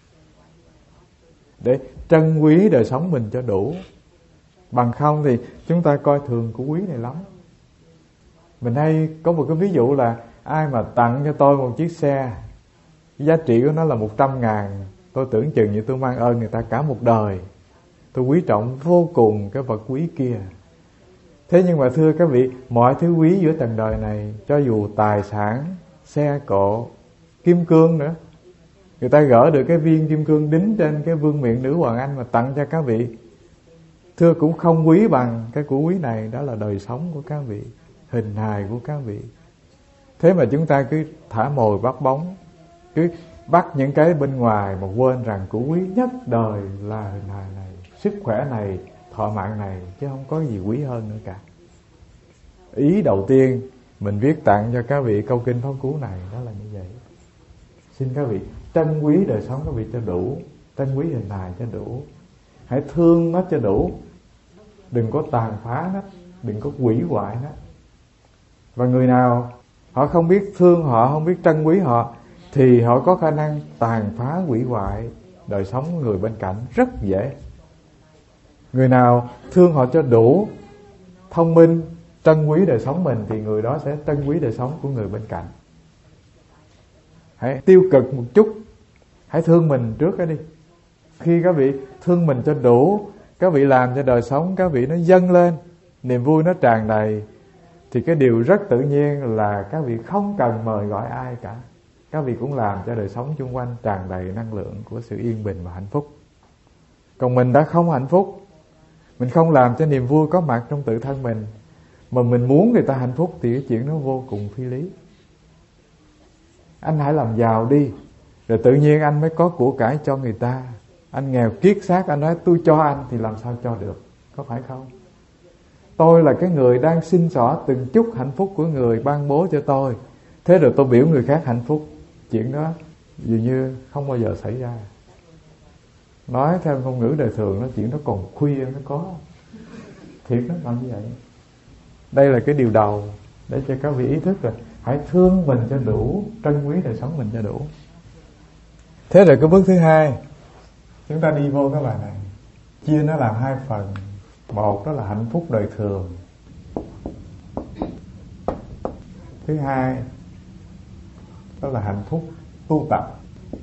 Để trân quý đời sống mình cho đủ. Bằng không thì chúng ta coi thường của quý này lắm. Mình hay có một cái ví dụ là ai mà tặng cho tôi một chiếc xe, giá trị của nó là một trăm ngàn, tôi tưởng chừng như tôi mang ơn người ta cả một đời. Tôi quý trọng vô cùng cái vật quý kia. Thế nhưng mà thưa các vị, mọi thứ quý giữa trần đời này, cho dù tài sản, xe cộ, kim cương nữa, người ta gỡ được cái viên kim cương đính trên cái vương miện nữ hoàng Anh mà tặng cho các vị, thưa cũng không quý bằng cái của quý này. Đó là đời sống của các vị, hình hài của các vị. Thế mà chúng ta cứ thả mồi bắt bóng, cứ bắt những cái bên ngoài mà quên rằng của quý nhất đời là hình hài này, sức khỏe này, thọ mạng này, chứ không có gì quý hơn nữa cả. Ý đầu tiên mình viết tặng cho các vị câu kinh pháp cú này đó là như vậy. Xin các vị trân quý đời sống các vị cho đủ, trân quý hình hài cho đủ, hãy thương nó cho đủ, đừng có tàn phá nó, đừng có hủy hoại nó. Và người nào họ không biết thương họ, không biết trân quý họ, thì họ có khả năng tàn phá hủy hoại đời sống người bên cạnh rất dễ. Người nào thương họ cho đủ, thông minh, trân quý đời sống mình, thì người đó sẽ trân quý đời sống của người bên cạnh. Hãy tiêu cực một chút, hãy thương mình trước cái đi. Khi các vị thương mình cho đủ, các vị làm cho đời sống các vị nó dâng lên, niềm vui nó tràn đầy, thì cái điều rất tự nhiên là các vị không cần mời gọi ai cả. Các vị cũng làm cho đời sống xung quanh tràn đầy năng lượng của sự yên bình và hạnh phúc. Còn mình đã không hạnh phúc, mình không làm cho niềm vui có mặt trong tự thân mình, mà mình muốn người ta hạnh phúc, thì cái chuyện nó vô cùng phi lý. Anh hãy làm giàu đi, rồi tự nhiên anh mới có của cải cho người ta. Anh nghèo kiết xác, anh nói tôi cho anh, thì làm sao cho được, có phải không? Tôi là cái người đang xin xỏ từng chút hạnh phúc của người ban bố cho tôi, thế rồi tôi biểu người khác hạnh phúc. Chuyện đó dường như không bao giờ xảy ra. Nói theo ngôn ngữ đời thường, nó chuyện nó còn khuya nó có. Thiệt nó làm như vậy. Đây là cái điều đầu để cho các vị ý thức là hãy thương mình cho đủ, trân quý đời sống mình cho đủ. Thế rồi cái bước thứ hai, chúng ta đi vô cái bài này, chia nó làm hai phần. Một đó là hạnh phúc đời thường, thứ hai đó là hạnh phúc tu tập.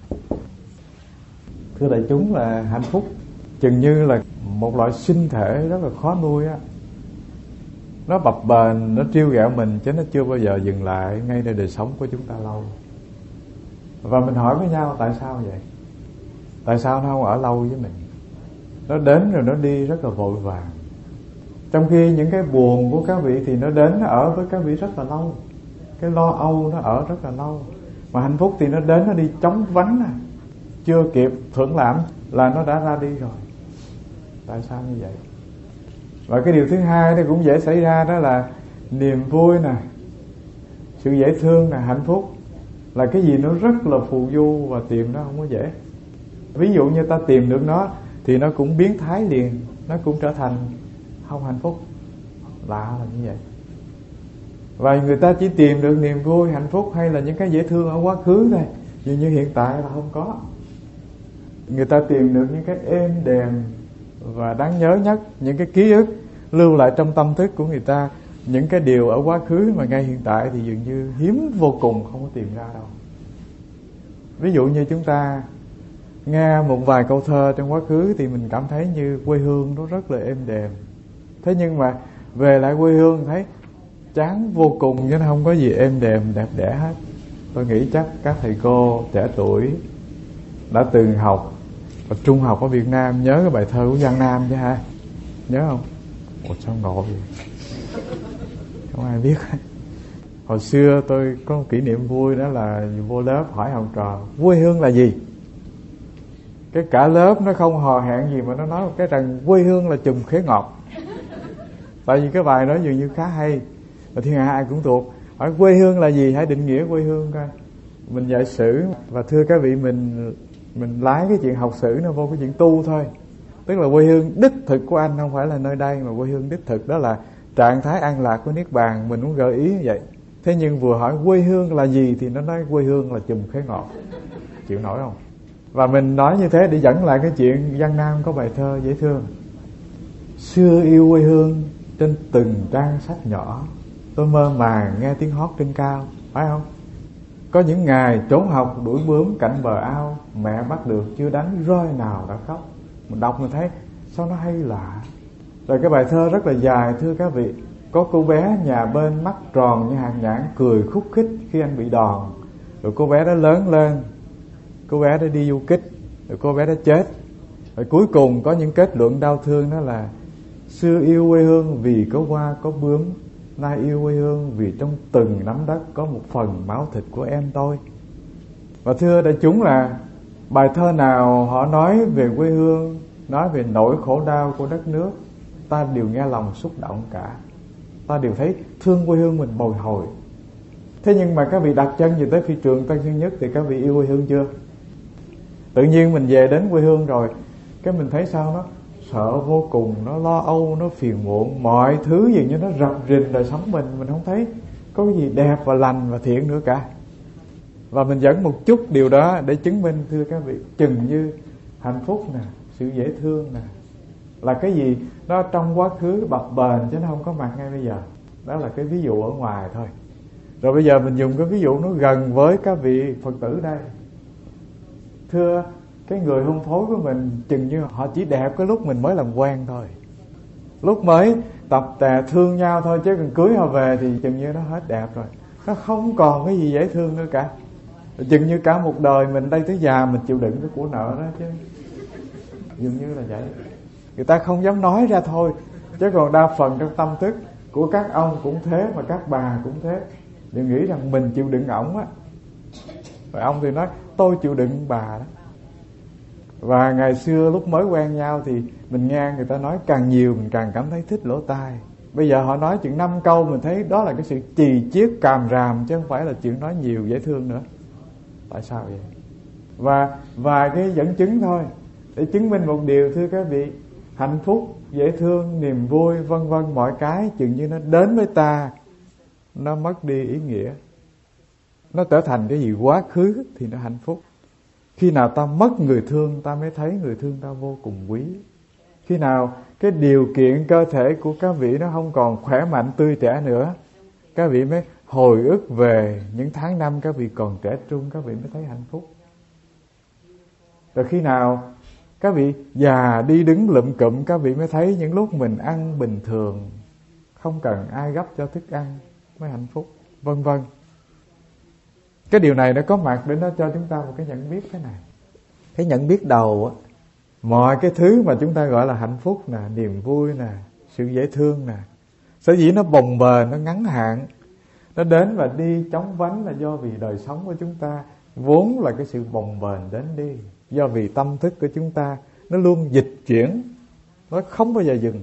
Thưa đại chúng, là hạnh phúc chừng như là một loại sinh thể rất là khó nuôi á. Nó bập bềnh, nó trêu ghẹo mình, chứ nó chưa bao giờ dừng lại ngayในđời sống của chúng ta lâu. Và mình hỏi với nhau tại sao vậy? Tại sao nó không ở lâu với mình? Nó đến rồi nó đi rất là vội vàng. Trong khi những cái buồn của các vị thì nó đến, nó ở với các vị rất là lâu. Cái lo âu nó ở rất là lâu. Mà hạnh phúc thì nó đến, nó đi chóng vánh à. Chưa kịp thưởng lãm là nó đã ra đi rồi. Tại sao như vậy? Và cái điều thứ hai nó cũng dễ xảy ra, đó là niềm vui nè, sự dễ thương nè, hạnh phúc là cái gì nó rất là phù du và tìm nó không có dễ. Ví dụ như ta tìm được nó thì nó cũng biến thái liền, nó cũng trở thành không hạnh phúc. Lạ là như vậy. Và người ta chỉ tìm được niềm vui, hạnh phúc hay là những cái dễ thương ở quá khứ thôi, dường như hiện tại là không có. Người ta tìm được những cái êm đềm và đáng nhớ nhất, những cái ký ức lưu lại trong tâm thức của người ta, những cái điều ở quá khứ mà ngay hiện tại thì dường như hiếm vô cùng, không có tìm ra đâu. Ví dụ như chúng ta nghe một vài câu thơ trong quá khứ thì mình cảm thấy như quê hương nó rất là êm đềm, Thế nhưng mà về lại quê hương thấy chán vô cùng, chứ nó không có gì êm đềm đẹp đẽ hết. Tôi nghĩ chắc các thầy cô trẻ tuổi đã từng học ở trung học ở Việt Nam nhớ cái bài thơ của Giang Nam chứ ha? Nhớ không? Ủa sao ngộ vậy? Không ai biết. Hồi xưa tôi có một kỷ niệm vui, đó là vô lớp hỏi học trò quê hương là gì. Cái cả lớp nó không hò hẹn gì mà nó nói một cái rằng quê hương là chùm khế ngọt. Tại vì cái bài đó dường như khá hay, và thiên hạ ai cũng thuộc. Hỏi quê hương là gì, hãy định nghĩa quê hương coi. Mình dạy sử, và thưa các vị, mình mình lái cái chuyện học sử nó vô cái chuyện tu thôi. Tức là quê hương đích thực của anh không phải là nơi đây, mà quê hương đích thực đó là trạng thái an lạc của Niết Bàn. Mình muốn gợi ý như vậy. Thế nhưng vừa hỏi quê hương là gì thì nó nói quê hương là chùm khế ngọt. Chịu nổi không? Và mình nói như thế để dẫn lại cái chuyện Giang Nam có bài thơ dễ thương. Xưa yêu quê hương trên từng trang sách nhỏ, tôi mơ màng nghe tiếng hót trên cao. Phải không? Có những ngày trốn học đuổi bướm cạnh bờ ao, mẹ bắt được chưa đánh roi nào đã khóc. Mình đọc mình thấy sao nó hay lạ. Rồi cái bài thơ rất là dài, thưa các vị. Có cô bé nhà bên mắt tròn như hạt nhãn, cười khúc khích khi anh bị đòn. Rồi cô bé đó lớn lên, cô bé đó đi du kích, rồi cô bé đó chết. Rồi cuối cùng có những kết luận đau thương, đó là xưa yêu quê hương vì có hoa có bướm, nay yêu quê hương vì trong từng nắm đất có một phần máu thịt của em tôi. Và thưa đại chúng, là bài thơ nào họ nói về quê hương, nói về nỗi khổ đau của đất nước, ta đều nghe lòng xúc động cả. Ta đều thấy thương quê hương mình bồi hồi. Thế nhưng mà các vị đặt chân về tới phi trường Tân Sơn Nhất thì các vị yêu quê hương chưa? Tự nhiên mình về đến quê hương rồi, cái mình thấy sao nó sợ vô cùng, nó lo âu, nó phiền muộn, mọi thứ gì như nó rập rình đời sống mình. Mình không thấy có cái gì đẹp và lành và thiện nữa cả. Và mình dẫn một chút điều đó để chứng minh, thưa các vị, chừng như hạnh phúc nè, sự dễ thương nè, là cái gì nó trong quá khứ bập bềnh chứ nó không có mặt ngay bây giờ. Đó là cái ví dụ ở ngoài thôi. Rồi bây giờ mình dùng cái ví dụ nó gần với các vị Phật tử đây. Thưa, cái người hôn phối của mình chừng như họ chỉ đẹp cái lúc mình mới làm quen thôi, lúc mới tập tè thương nhau thôi, chứ còn cưới họ về thì chừng như nó hết đẹp rồi. Nó không còn cái gì dễ thương nữa cả. Chừng như cả một đời mình đây tới già mình chịu đựng cái của nợ đó chứ. Dường như là vậy. Người ta không dám nói ra thôi, chứ còn đa phần trong tâm thức của các ông cũng thế, mà các bà cũng thế. Đừng nghĩ rằng mình chịu đựng ổng á, rồi ông thì nói tôi chịu đựng bà đó. Và ngày xưa lúc mới quen nhau thì mình nghe người ta nói càng nhiều mình càng cảm thấy thích lỗ tai. Bây giờ họ nói chuyện năm câu mình thấy đó là cái sự chì chiết càm ràm, chứ không phải là chuyện nói nhiều dễ thương nữa. Tại sao vậy? Và vài cái dẫn chứng thôi để chứng minh một điều, thưa các vị. Hạnh phúc, dễ thương, niềm vui, vân vân, mọi cái chừng như nó đến với ta, nó mất đi ý nghĩa, nó trở thành cái gì quá khứ thì nó hạnh phúc. Khi nào ta mất người thương, ta mới thấy người thương ta vô cùng quý. Khi nào cái điều kiện cơ thể của các vị nó không còn khỏe mạnh tươi trẻ nữa, các vị mới hồi ức về những tháng năm các vị còn trẻ trung, các vị mới thấy hạnh phúc. Rồi khi nào các vị già đi đứng lụm cụm, các vị mới thấy những lúc mình ăn bình thường, không cần ai gấp cho thức ăn mới hạnh phúc, vân vân. Cái điều này nó có mặt để nó cho chúng ta một cái nhận biết thế này. Cái nhận biết đầu á, mọi cái thứ mà chúng ta gọi là hạnh phúc nè, niềm vui nè, sự dễ thương nè, sở dĩ nó bồng bềnh, nó ngắn hạn, nó đến và đi chóng vánh là do vì đời sống của chúng ta vốn là cái sự bồng bềnh đến đi. Do vì tâm thức của chúng ta nó luôn dịch chuyển, nó không bao giờ dừng,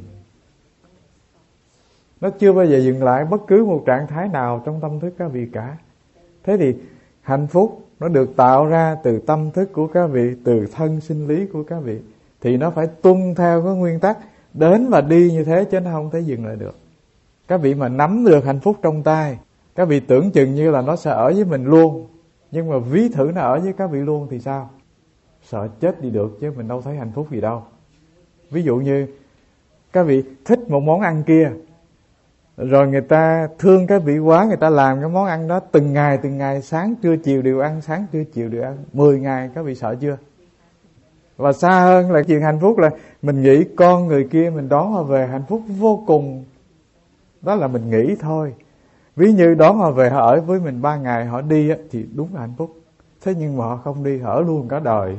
nó chưa bao giờ dừng lại bất cứ một trạng thái nào trong tâm thức các vị cả. Thế thì hạnh phúc nó được tạo ra từ tâm thức của các vị, từ thân sinh lý của các vị, thì nó phải tuân theo cái nguyên tắc đến và đi như thế, chứ nó không thể dừng lại được. Các vị mà nắm được hạnh phúc trong tay, các vị tưởng chừng như là nó sẽ ở với mình luôn, nhưng mà ví thử nó ở với các vị luôn thì sao? Sợ chết đi được, chứ mình đâu thấy hạnh phúc gì đâu. Ví dụ như các vị thích một món ăn kia, rồi người ta thương các vị quá, người ta làm cái món ăn đó từng ngày từng ngày, sáng trưa chiều đều ăn, sáng trưa chiều đều ăn, mười ngày, các vị sợ chưa? Và xa hơn là chuyện hạnh phúc là mình nghĩ con người kia mình đón họ về hạnh phúc vô cùng. Đó là mình nghĩ thôi. Ví như đón họ về, họ ở với mình ba ngày, họ đi thì đúng là hạnh phúc. Thế nhưng mà họ không đi, họ ở luôn cả đời.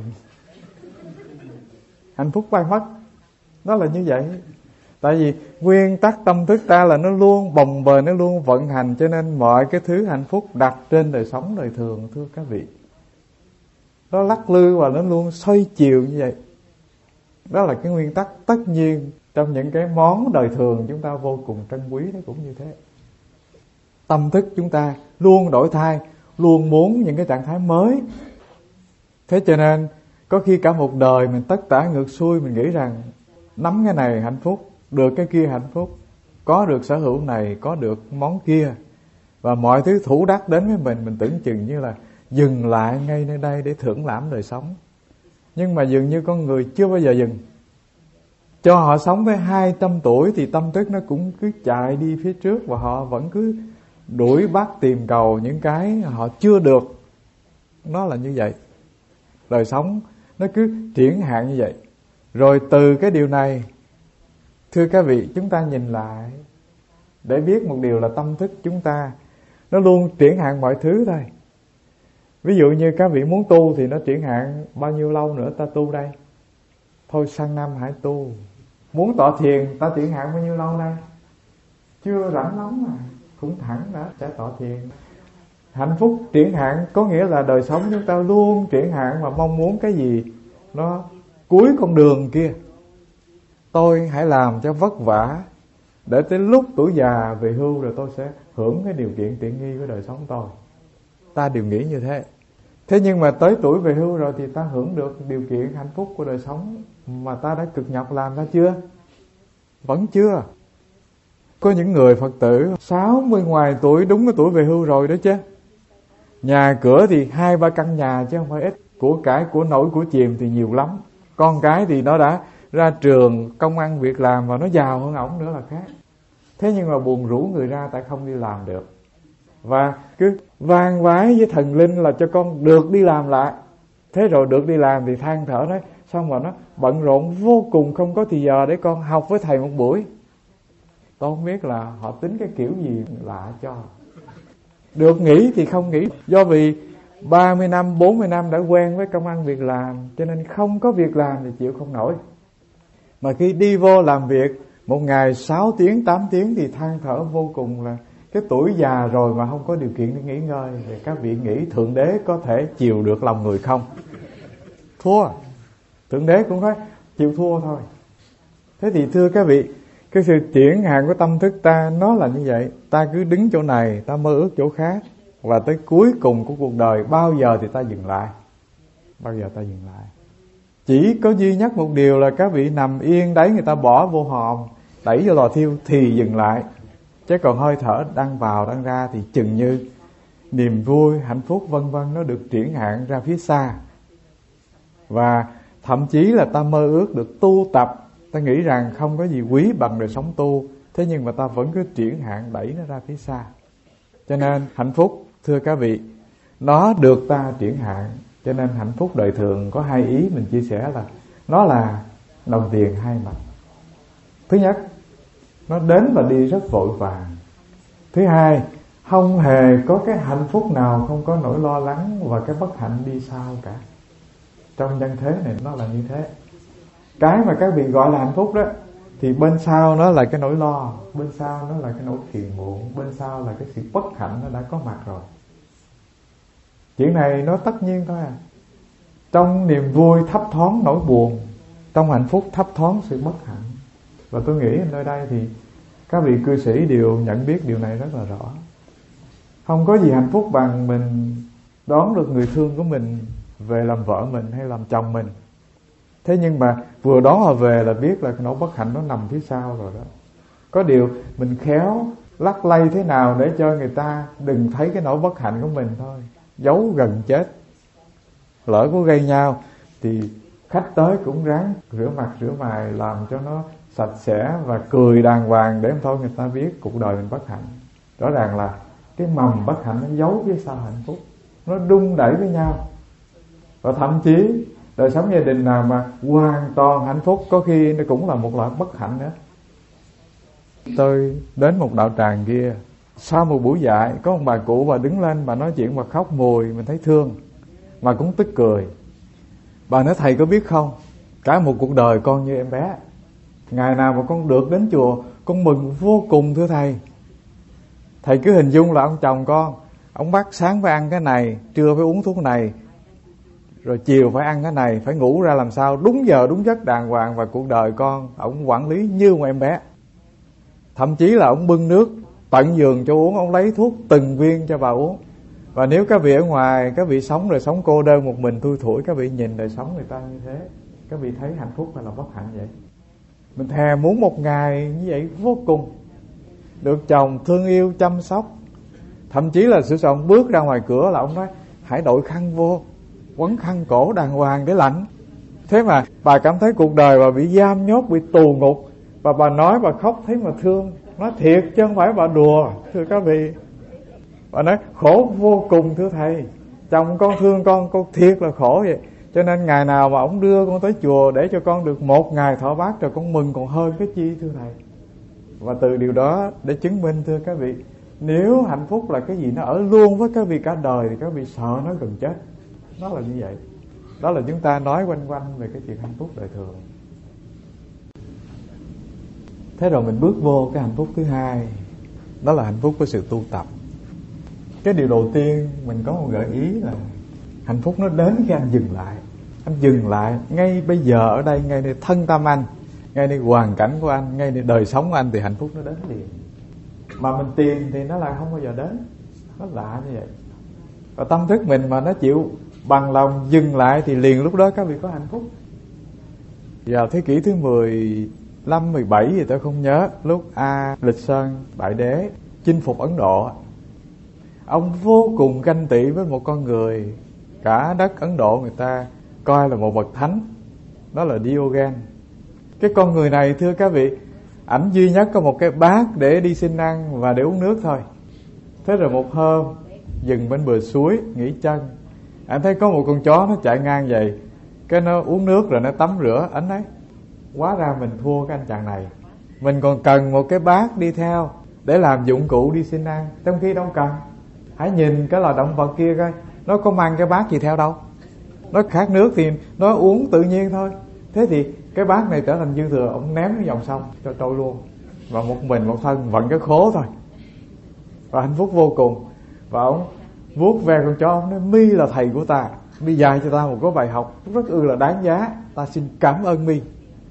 Hạnh phúc bay mất. Đó là như vậy. Tại vì nguyên tắc tâm thức ta là nó luôn bồng bềnh, nó luôn vận hành, cho nên mọi cái thứ hạnh phúc đặt trên đời sống đời thường, thưa các vị, nó lắc lư và nó luôn xoay chiều như vậy. Đó là cái nguyên tắc tất nhiên trong những cái món đời thường chúng ta vô cùng trân quý, nó cũng như thế. Tâm thức chúng ta luôn đổi thay, luôn muốn những cái trạng thái mới. Thế cho nên có khi cả một đời mình tất tả ngược xuôi, mình nghĩ rằng nắm cái này hạnh phúc, được cái kia hạnh phúc, có được sở hữu này, có được món kia, và mọi thứ thủ đắc đến với mình, mình tưởng chừng như là dừng lại ngay nơi đây để thưởng lãm đời sống. Nhưng mà dường như con người chưa bao giờ dừng. Cho họ sống tới hai trăm tuổi thì tâm thức nó cũng cứ chạy đi phía trước, và họ vẫn cứ đuổi bắt tìm cầu những cái họ chưa được. Nó là như vậy. Đời sống nó cứ triển hạn như vậy. Rồi từ cái điều này, thưa các vị, chúng ta nhìn lại để biết một điều là tâm thức chúng ta nó luôn triển hạn mọi thứ thôi. Ví dụ như các vị muốn tu thì nó triển hạn bao nhiêu lâu nữa ta tu đây? Thôi sang năm hãy tu. Muốn tọa thiền ta triển hạn bao nhiêu lâu đây? Chưa rảnh lắm mà, cũng thẳng đã sẽ tọa thiền. Hạnh phúc triển hạn có nghĩa là đời sống chúng ta luôn triển hạn và mong muốn cái gì nó cuối con đường kia. Tôi hãy làm cho vất vả để tới lúc tuổi già về hưu rồi tôi sẽ hưởng cái điều kiện tiện nghi của đời sống tôi. Ta đều nghĩ như thế. Thế nhưng mà tới tuổi về hưu rồi thì ta hưởng được điều kiện hạnh phúc của đời sống mà ta đã cực nhọc làm ra chưa? Vẫn chưa. Có những người Phật tử sáu mươi ngoài tuổi, đúng cái tuổi về hưu rồi đó chứ. Nhà cửa thì hai ba căn nhà chứ không phải ít. Của cải, của nổi, của chìm thì nhiều lắm. Con cái thì nó đã ra trường, công ăn việc làm và nó giàu hơn ổng nữa là khác. Thế nhưng mà buồn rủ người ra tại không đi làm được. Và cứ van vái với thần linh là cho con được đi làm lại. Thế rồi được đi làm thì than thở nói, xong rồi nó bận rộn vô cùng, không có thì giờ để con học với thầy một buổi. Tôi không biết là họ tính cái kiểu gì lạ cho. Được nghỉ thì không nghỉ, do vì ba mươi năm, bốn mươi năm đã quen với công ăn việc làm, cho nên không có việc làm thì chịu không nổi. Mà khi đi vô làm việc một ngày sáu tiếng, tám tiếng thì than thở vô cùng là cái tuổi già rồi mà không có điều kiện để nghỉ ngơi. Thì các vị nghĩ Thượng Đế có thể chiều được lòng người không? Thua. Thượng Đế cũng nói chịu thua thôi. Thế thì thưa các vị, cái sự triển hạn của tâm thức ta nó là như vậy. Ta cứ đứng chỗ này, ta mơ ước chỗ khác, và tới cuối cùng của cuộc đời bao giờ thì ta dừng lại? Bao giờ ta dừng lại? Chỉ có duy nhất một điều là các vị nằm yên đấy, người ta bỏ vô hòm, đẩy vô lò thiêu thì dừng lại. Chứ còn hơi thở đang vào đang ra thì chừng như niềm vui, hạnh phúc vân vân nó được triển hạn ra phía xa. Và thậm chí là ta mơ ước được tu tập, ta nghĩ rằng không có gì quý bằng đời sống tu, thế nhưng mà ta vẫn cứ triển hạn đẩy nó ra phía xa. Cho nên hạnh phúc, thưa các vị, nó được ta triển hạn. Cho nên hạnh phúc đời thường có hai ý mình chia sẻ là nó là đồng tiền hai mặt. Thứ nhất, nó đến và đi rất vội vàng. Thứ hai, không hề có cái hạnh phúc nào không có nỗi lo lắng và cái bất hạnh đi sau cả. Trong nhân thế này nó là như thế. Cái mà các vị gọi là hạnh phúc đó, thì bên sau nó là cái nỗi lo, bên sau nó là cái nỗi phiền muộn, bên sau là cái sự bất hạnh nó đã có mặt rồi. Chuyện này nó tất nhiên thôi à. Trong niềm vui thấp thoáng nỗi buồn, trong hạnh phúc thấp thoáng sự bất hạnh. Và tôi nghĩ nơi đây thì các vị cư sĩ đều nhận biết điều này rất là rõ. Không có gì hạnh phúc bằng mình đón được người thương của mình về làm vợ mình hay làm chồng mình. Thế nhưng mà vừa đón họ về là biết là cái nỗi bất hạnh nó nằm phía sau rồi đó. Có điều mình khéo lắc lay thế nào để cho người ta đừng thấy cái nỗi bất hạnh của mình thôi, giấu gần chết. Lỡ có gây nhau thì khách tới cũng ráng rửa mặt rửa mày làm cho nó sạch sẽ và cười đàng hoàng để thôi người ta biết cuộc đời mình bất hạnh. Rõ ràng là cái mầm bất hạnh nó giấu phía sau hạnh phúc, nó đung đẩy với nhau. Và thậm chí Đời sống gia đình nào mà hoàn toàn hạnh phúc có khi nó cũng là một loại bất hạnh nữa. Tôi đến một đạo tràng kia, sau một buổi dạy có một bà cụ, bà đứng lên bà nói chuyện, bà khóc mùi, mình thấy thương mà cũng tức cười. Bà nói thầy có biết không, cả một cuộc đời con như em bé, ngày nào mà con được đến chùa con mừng vô cùng thưa thầy. Thầy cứ hình dung là ông chồng con, ông bắt sáng phải ăn cái này, trưa phải uống thuốc này, rồi chiều phải ăn cái này, phải ngủ ra làm sao đúng giờ đúng giấc đàng hoàng, và cuộc đời con ông quản lý như một em bé. Thậm chí là ông bưng nước tận giường cho uống, ông lấy thuốc từng viên cho bà uống. Và nếu các vị ở ngoài, các vị sống đời sống cô đơn một mình thui thủi, các vị nhìn đời sống người ta như thế, các vị thấy hạnh phúc hay là bất hạnh vậy? Mình thèm muốn một ngày như vậy vô cùng, được chồng thương yêu chăm sóc. Thậm chí là sự ông bước ra ngoài cửa là ông nói hãy đội khăn vô, quấn khăn cổ đàng hoàng để lạnh. Thế mà bà cảm thấy cuộc đời bà bị giam nhốt, bị tù ngục, và bà nói bà khóc thấy mà thương. Nói thiệt chứ không phải bà đùa thưa các vị. Bà nói khổ vô cùng thưa thầy, chồng con thương con, con thiệt là khổ vậy. Cho nên ngày nào mà ông đưa con tới chùa để cho con được một ngày thọ bát rồi con mừng còn hơn cái chi thưa thầy. Và từ điều đó để chứng minh thưa các vị, nếu hạnh phúc là cái gì nó ở luôn với các vị cả đời thì các vị sợ nó gần chết. Nó là như vậy. Đó là chúng ta nói quanh quanh về cái chuyện hạnh phúc đời thường. Thế rồi mình bước vô cái hạnh phúc thứ hai, đó là hạnh phúc của sự tu tập. Cái điều đầu tiên mình có một gợi ý là hạnh phúc nó đến khi anh dừng lại. Anh dừng lại ngay bây giờ ở đây, ngay nơi thân tâm anh, ngay nơi hoàn cảnh của anh, ngay nơi đời sống của anh, thì hạnh phúc nó đến liền. Mà mình tìm thì nó lại không bao giờ đến. Nó lạ như vậy. Và tâm thức mình mà nó chịu bằng lòng dừng lại thì liền lúc đó các vị có hạnh phúc. Vào thế kỷ thứ mười lăm, mười bảy gì tôi không nhớ, lúc A Lịch Sơn Đại Đế chinh phục Ấn Độ, ông vô cùng ganh tị với một con người cả đất Ấn Độ người ta coi là một bậc thánh, đó là Diogen. Cái con người này thưa các vị, ảnh duy nhất có một cái bát để đi xin ăn và để uống nước thôi. Thế rồi một hôm dừng bên bờ suối nghỉ chân, anh thấy có một con chó nó chạy ngang vậy, cái nó uống nước rồi nó tắm rửa. Anh nói hóa ra mình thua cái anh chàng này, mình còn cần một cái bát đi theo để làm dụng cụ đi xin ăn, trong khi đâu cần. Hãy nhìn cái loài động vật kia coi, nó có mang cái bát gì theo đâu. Nó khát nước thì nó uống tự nhiên thôi. Thế thì cái bát này trở thành dư thừa, ông ném cái dòng sông cho trôi luôn, và một mình một thân vận cái khố thôi, và hạnh phúc vô cùng. Và ông vuốt ve con chó, ông nói Mi là thầy của ta, Mi dạy cho ta một cái bài học rất ư là đáng giá, ta xin cảm ơn Mi.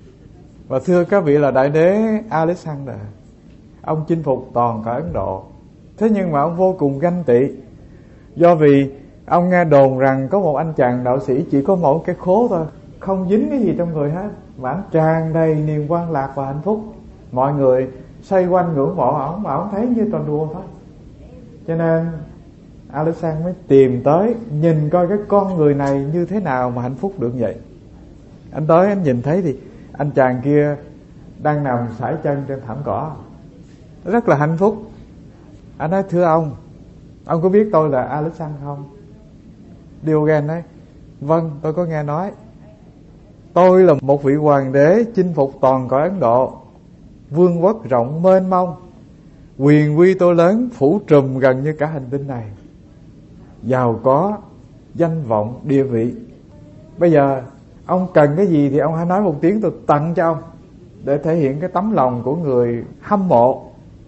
Và thưa các vị, là Đại Đế Alexander, ông chinh phục toàn cả Ấn Độ. Thế nhưng mà ông vô cùng ganh tị, do vì ông nghe đồn rằng có một anh chàng đạo sĩ chỉ có một cái khố thôi, không dính cái gì trong người hết, mà anh tràn đầy niềm quan lạc và hạnh phúc. Mọi người xoay quanh ngưỡng mộ ổng, mà ổng thấy như trò đùa thôi. Cho nên Alexander mới tìm tới, nhìn coi cái con người này như thế nào mà hạnh phúc được vậy. Anh tới anh nhìn thấy thì anh chàng kia đang nằm sải chân trên thảm cỏ, rất là hạnh phúc. Anh nói thưa ông, ông có biết tôi là Alexander không? Diogen nói vâng, tôi có nghe nói. Tôi là một vị hoàng đế chinh phục toàn cõi Ấn Độ, vương quốc rộng mênh mông, quyền uy tôi lớn, phủ trùm gần như cả hành tinh này, giàu có, danh vọng, địa vị. Bây giờ ông cần cái gì thì ông hãy nói một tiếng, tôi tặng cho ông, để thể hiện cái tấm lòng của người hâm mộ.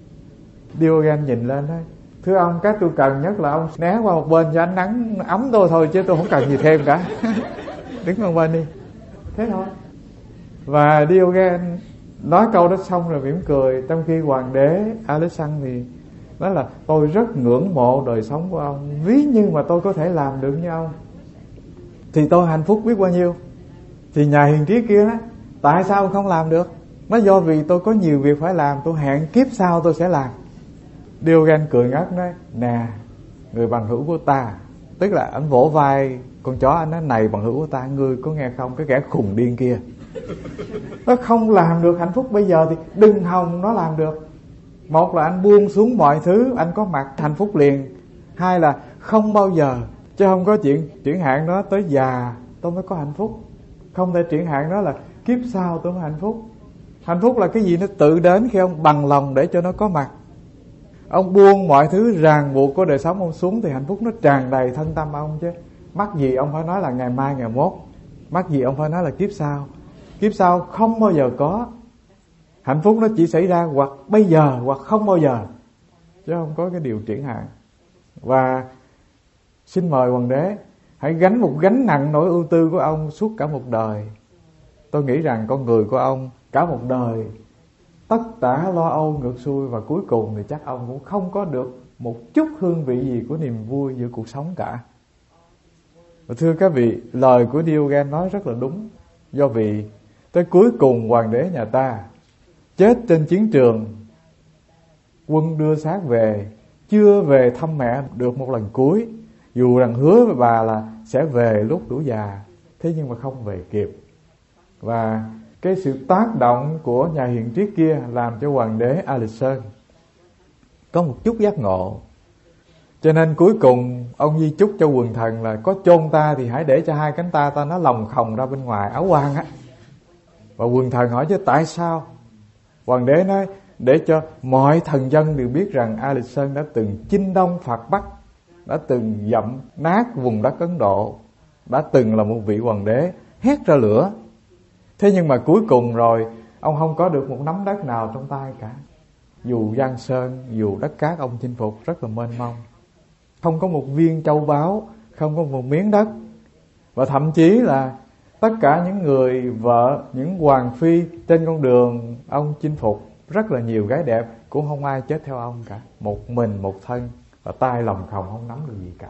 Diogen nhìn lên nói thưa ông, cái tôi cần nhất là ông né qua một bên cho ánh nắng ấm tôi thôi, chứ tôi không cần gì thêm cả. Đứng qua bên đi. Thế thôi. Và Diogen nói câu đó xong rồi mỉm cười, trong khi hoàng đế Alexander thì nói là tôi rất ngưỡng mộ đời sống của ông, ví như mà tôi có thể làm được như ông thì tôi hạnh phúc biết bao nhiêu. Thì nhà hiền trí kia đó, tại sao ông không làm được? Nói do vì tôi có nhiều việc phải làm, tôi hẹn kiếp sau tôi sẽ làm. Diogen cười ngất nói nè người bằng hữu của ta, tức là anh vỗ vai con chó, anh nói này bằng hữu của ta, ngươi có nghe không, cái kẻ khùng điên kia nó không làm được hạnh phúc bây giờ thì đừng hòng nó làm được. Một là anh buông xuống mọi thứ, anh có mặt hạnh phúc liền. Hai là không bao giờ, chứ không có chuyện chuyển hạn đó tới già tôi mới có hạnh phúc. Không thể triển hạn đó là kiếp sau tôi mới hạnh phúc. Hạnh phúc là cái gì nó tự đến khi ông bằng lòng để cho nó có mặt. Ông buông mọi thứ ràng buộc của đời sống ông xuống thì hạnh phúc nó tràn đầy thân tâm ông chứ. Mắc gì ông phải nói là ngày mai ngày mốt, mắc gì ông phải nói là kiếp sau. Kiếp sau không bao giờ có. Hạnh phúc nó chỉ xảy ra hoặc bây giờ hoặc không bao giờ, chứ không có cái điều triển hạn. Và xin mời Hoàng đế hãy gánh một gánh nặng nỗi ưu tư của ông suốt cả một đời. Tôi nghĩ rằng con người của ông cả một đời tất tả lo âu ngược xuôi, và cuối cùng thì chắc ông cũng không có được một chút hương vị gì của niềm vui giữa cuộc sống cả. Và thưa các vị, lời của Diogen nói rất là đúng. Do vì tới cuối cùng hoàng đế nhà ta chết trên chiến trường, quân đưa xác về, chưa về thăm mẹ được một lần cuối, dù rằng hứa với bà là sẽ về lúc đủ già, thế nhưng mà không về kịp. Và cái sự tác động của nhà hiền triết kia làm cho hoàng đế Alisson có một chút giác ngộ. Cho nên cuối cùng ông di chúc cho quần thần là có chôn ta thì hãy để cho hai cánh tay ta nó lồng khồng ra bên ngoài áo quan á. Và quần thần hỏi chứ tại sao? Hoàng đế nói để cho mọi thần dân đều biết rằng Alisson đã từng chinh đông phạt Bắc, đã từng dẫm nát vùng đất Ấn Độ, đã từng là một vị hoàng đế hét ra lửa. Thế nhưng mà cuối cùng rồi ông không có được một nắm đất nào trong tay cả. Dù giang sơn, dù đất cát ông chinh phục rất là mênh mông, không có một viên châu báu, không có một miếng đất. Và thậm chí là tất cả những người vợ, những hoàng phi trên con đường ông chinh phục, rất là nhiều gái đẹp, cũng không ai chết theo ông cả. Một mình một thân, và tay lòng khòng không nắm được gì cả.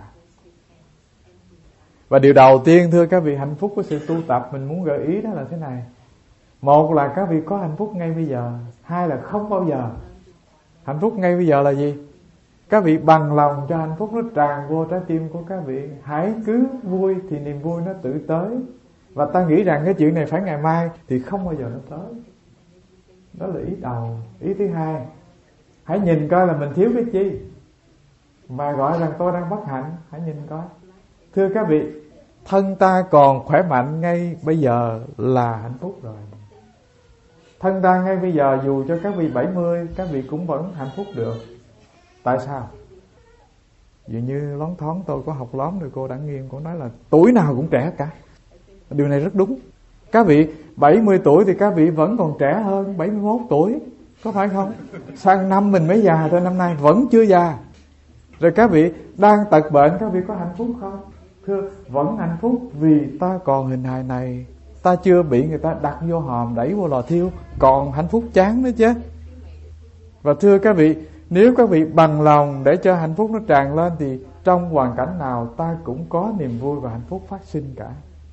Và điều đầu tiên thưa các vị, hạnh phúc của sự tu tập mình muốn gợi ý đó là thế này. Một là các vị có hạnh phúc ngay bây giờ. Hai là không bao giờ. Hạnh phúc ngay bây giờ là gì? Các vị bằng lòng cho hạnh phúc nó tràn vô trái tim của các vị. Hãy cứ vui thì niềm vui nó tự tới. Và ta nghĩ rằng cái chuyện này phải ngày mai thì không bao giờ nó tới. Đó là ý đầu. Ý thứ hai, hãy nhìn coi là mình thiếu cái chi mà gọi rằng tôi đang bất hạnh. Hãy nhìn coi. Thưa các vị, thân ta còn khỏe mạnh ngay bây giờ là hạnh phúc rồi. Thân ta ngay bây giờ dù cho các vị bảy mươi, các vị cũng vẫn hạnh phúc được. Tại sao? Dường như lón thoáng tôi có học lóm rồi cô Đặng Nghiên, cô nói là tuổi nào cũng trẻ cả. Điều này rất đúng. Các vị bảy mươi tuổi thì các vị vẫn còn trẻ hơn bảy mươi mốt tuổi, có phải không? Sang năm mình mới già thôi, năm nay vẫn chưa già. Rồi các vị đang tật bệnh, các vị có hạnh phúc không? Thưa, vẫn hạnh phúc vì ta còn hình hài này, ta chưa bị người ta đặt vô hòm đẩy vô lò thiêu, còn hạnh phúc chán nữa chứ. Và thưa các vị, nếu các vị bằng lòng để cho hạnh phúc nó tràn lên thì trong hoàn cảnh nào ta cũng có niềm vui và hạnh phúc phát sinh cả.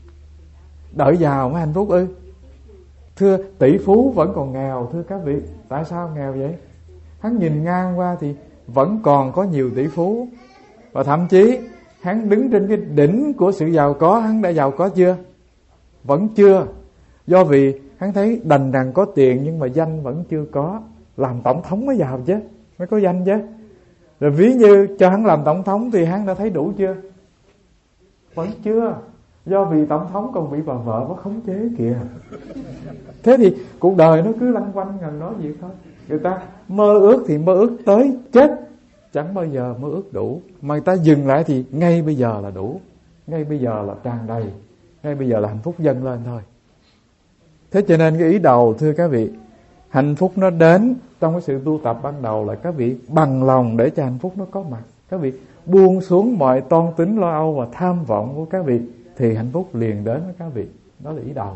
Đợi giàu mới hạnh phúc ư? Thưa, tỷ phú vẫn còn nghèo. Thưa các vị, tại sao nghèo vậy? Hắn nhìn ngang qua thì vẫn còn có nhiều tỷ phú, và thậm chí hắn đứng trên cái đỉnh của sự giàu có. Hắn đã giàu có chưa? Vẫn chưa. Do vì hắn thấy đành rằng có tiền nhưng mà danh vẫn chưa có. Làm tổng thống mới giàu chứ, mới có danh chứ. Rồi ví như cho hắn làm tổng thống thì hắn đã thấy đủ chưa? Vẫn chưa. Do vì tổng thống còn bị bà vợ có khống chế kìa. Thế thì cuộc đời nó cứ lăn quanh gần đó vậy thôi. Người ta mơ ước thì mơ ước tới chết, chẳng bao giờ mơ ước đủ. Mà người ta dừng lại thì ngay bây giờ là đủ, ngay bây giờ là tràn đầy, ngay bây giờ là hạnh phúc dâng lên thôi. Thế cho nên cái ý đầu thưa các vị, hạnh phúc nó đến trong cái sự tu tập ban đầu là các vị bằng lòng để cho hạnh phúc nó có mặt. Các vị buông xuống mọi toan tính lo âu và tham vọng của các vị thì hạnh phúc liền đến với các vị. Đó là ý đầu.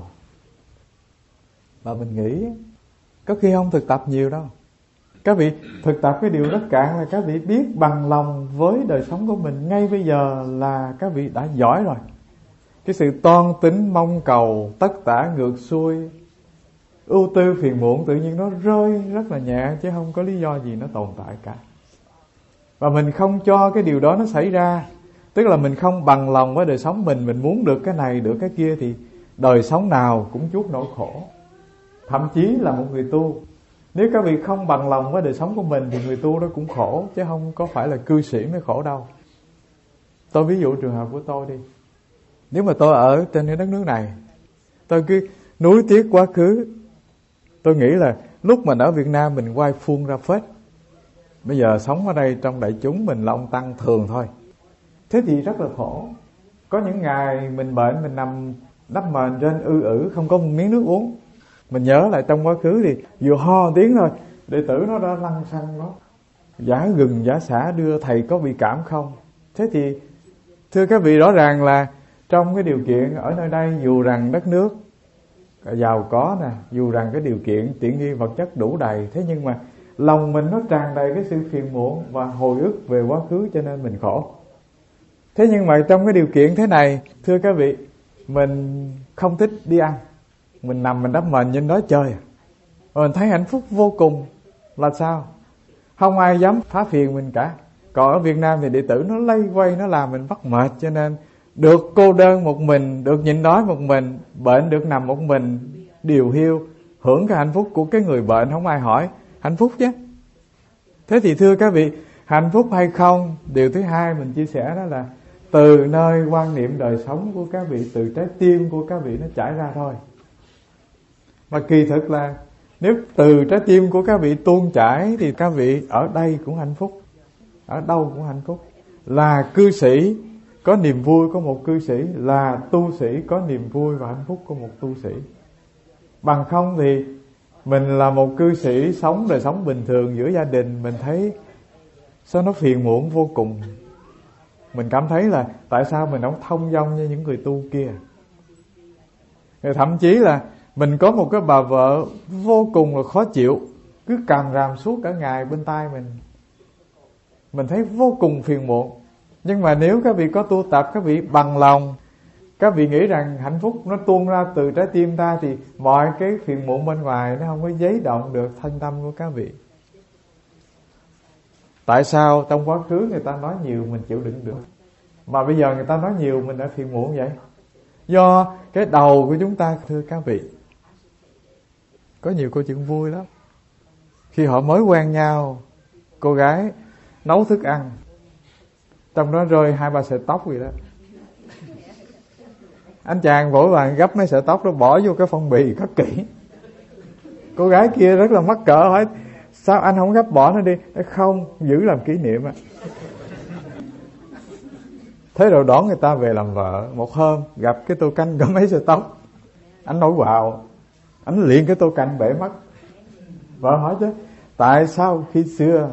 Và mình nghĩ có khi không thực tập nhiều đâu. Các vị thực tập cái điều rất cạn là các vị biết bằng lòng với đời sống của mình ngay bây giờ là các vị đã giỏi rồi. Cái sự toan tính mong cầu tất tả ngược xuôi, ưu tư phiền muộn tự nhiên nó rơi rất là nhẹ, chứ không có lý do gì nó tồn tại cả. Và mình không cho cái điều đó nó xảy ra, tức là mình không bằng lòng với đời sống mình, mình muốn được cái này được cái kia thì đời sống nào cũng chuốc nỗi khổ. Thậm chí là một người tu, nếu các vị không bằng lòng với đời sống của mình thì người tu đó cũng khổ, chứ không có phải là cư sĩ mới khổ đâu. Tôi ví dụ trường hợp của tôi đi. Nếu mà tôi ở trên cái đất nước này, tôi cứ nuối tiếc quá khứ. Tôi nghĩ là lúc mình ở Việt Nam mình quay phun ra phết. Bây giờ sống ở đây trong đại chúng mình là ông tăng thường thôi. Thế thì rất là khổ. Có những ngày mình bệnh, mình nằm đắp mền trên ư ử, không có một miếng nước uống. Mình nhớ lại trong quá khứ thì vừa ho tiếng thôi, đệ tử nó đã lăn xăng nó, giả gừng giả xả đưa thầy có bị cảm không. Thế thì thưa các vị, rõ ràng là trong cái điều kiện ở nơi đây, dù rằng đất nước giàu có nè, dù rằng cái điều kiện tiện nghi vật chất đủ đầy, thế nhưng mà lòng mình nó tràn đầy cái sự phiền muộn và hồi ức về quá khứ, cho nên mình khổ. Thế nhưng mà trong cái điều kiện thế này, thưa các vị, mình không thích đi ăn, mình nằm mình đắp mền trên đó chơi, mình thấy hạnh phúc vô cùng. Là sao? Không ai dám phá phiền mình cả. Còn ở Việt Nam thì đệ tử nó lây quay, nó làm mình bắt mệt, cho nên được cô đơn một mình, được nhịn đói một mình, bệnh được nằm một mình, điều hiu, hưởng cái hạnh phúc của cái người bệnh, không ai hỏi. Hạnh phúc chứ. Thế thì thưa các vị, hạnh phúc hay không, điều thứ hai mình chia sẻ đó là từ nơi quan niệm đời sống của các vị, từ trái tim của các vị nó chảy ra thôi. Mà kỳ thực là nếu từ trái tim của các vị tuôn chảy thì các vị ở đây cũng hạnh phúc, ở đâu cũng hạnh phúc. Là cư sĩ có niềm vui của một cư sĩ, là tu sĩ có niềm vui và hạnh phúc của một tu sĩ. Bằng không thì mình là một cư sĩ sống đời sống bình thường giữa gia đình, mình thấy sao nó phiền muộn vô cùng. Mình cảm thấy là tại sao mình không thông dong như những người tu kia. Thậm chí là mình có một cái bà vợ vô cùng là khó chịu, cứ càm ràm suốt cả ngày bên tai mình, mình thấy vô cùng phiền muộn. Nhưng mà nếu các vị có tu tập, các vị bằng lòng, các vị nghĩ rằng hạnh phúc nó tuôn ra từ trái tim ta, thì mọi cái phiền muộn bên ngoài nó không có giấy động được thanh tâm của các vị. Tại sao trong quá khứ người ta nói nhiều mình chịu đựng được, mà bây giờ người ta nói nhiều mình đã phiền muộn vậy? Do cái đầu của chúng ta, thưa các vị. Có nhiều câu chuyện vui lắm. Khi họ mới quen nhau, cô gái nấu thức ăn, trong đó rơi hai ba sợi tóc gì đó. Anh chàng vội vàng gấp mấy sợi tóc đó bỏ vô cái phong bì cất kỹ. Cô gái kia rất là mắc cỡ hỏi: sao anh không gấp bỏ nó đi? Không, giữ làm kỷ niệm á. Thế rồi đón người ta về làm vợ. Một hôm gặp cái tô canh có mấy sợi tóc, anh nổi quạo, anh liền cái tô canh bể mất. Vợ hỏi chứ tại sao khi xưa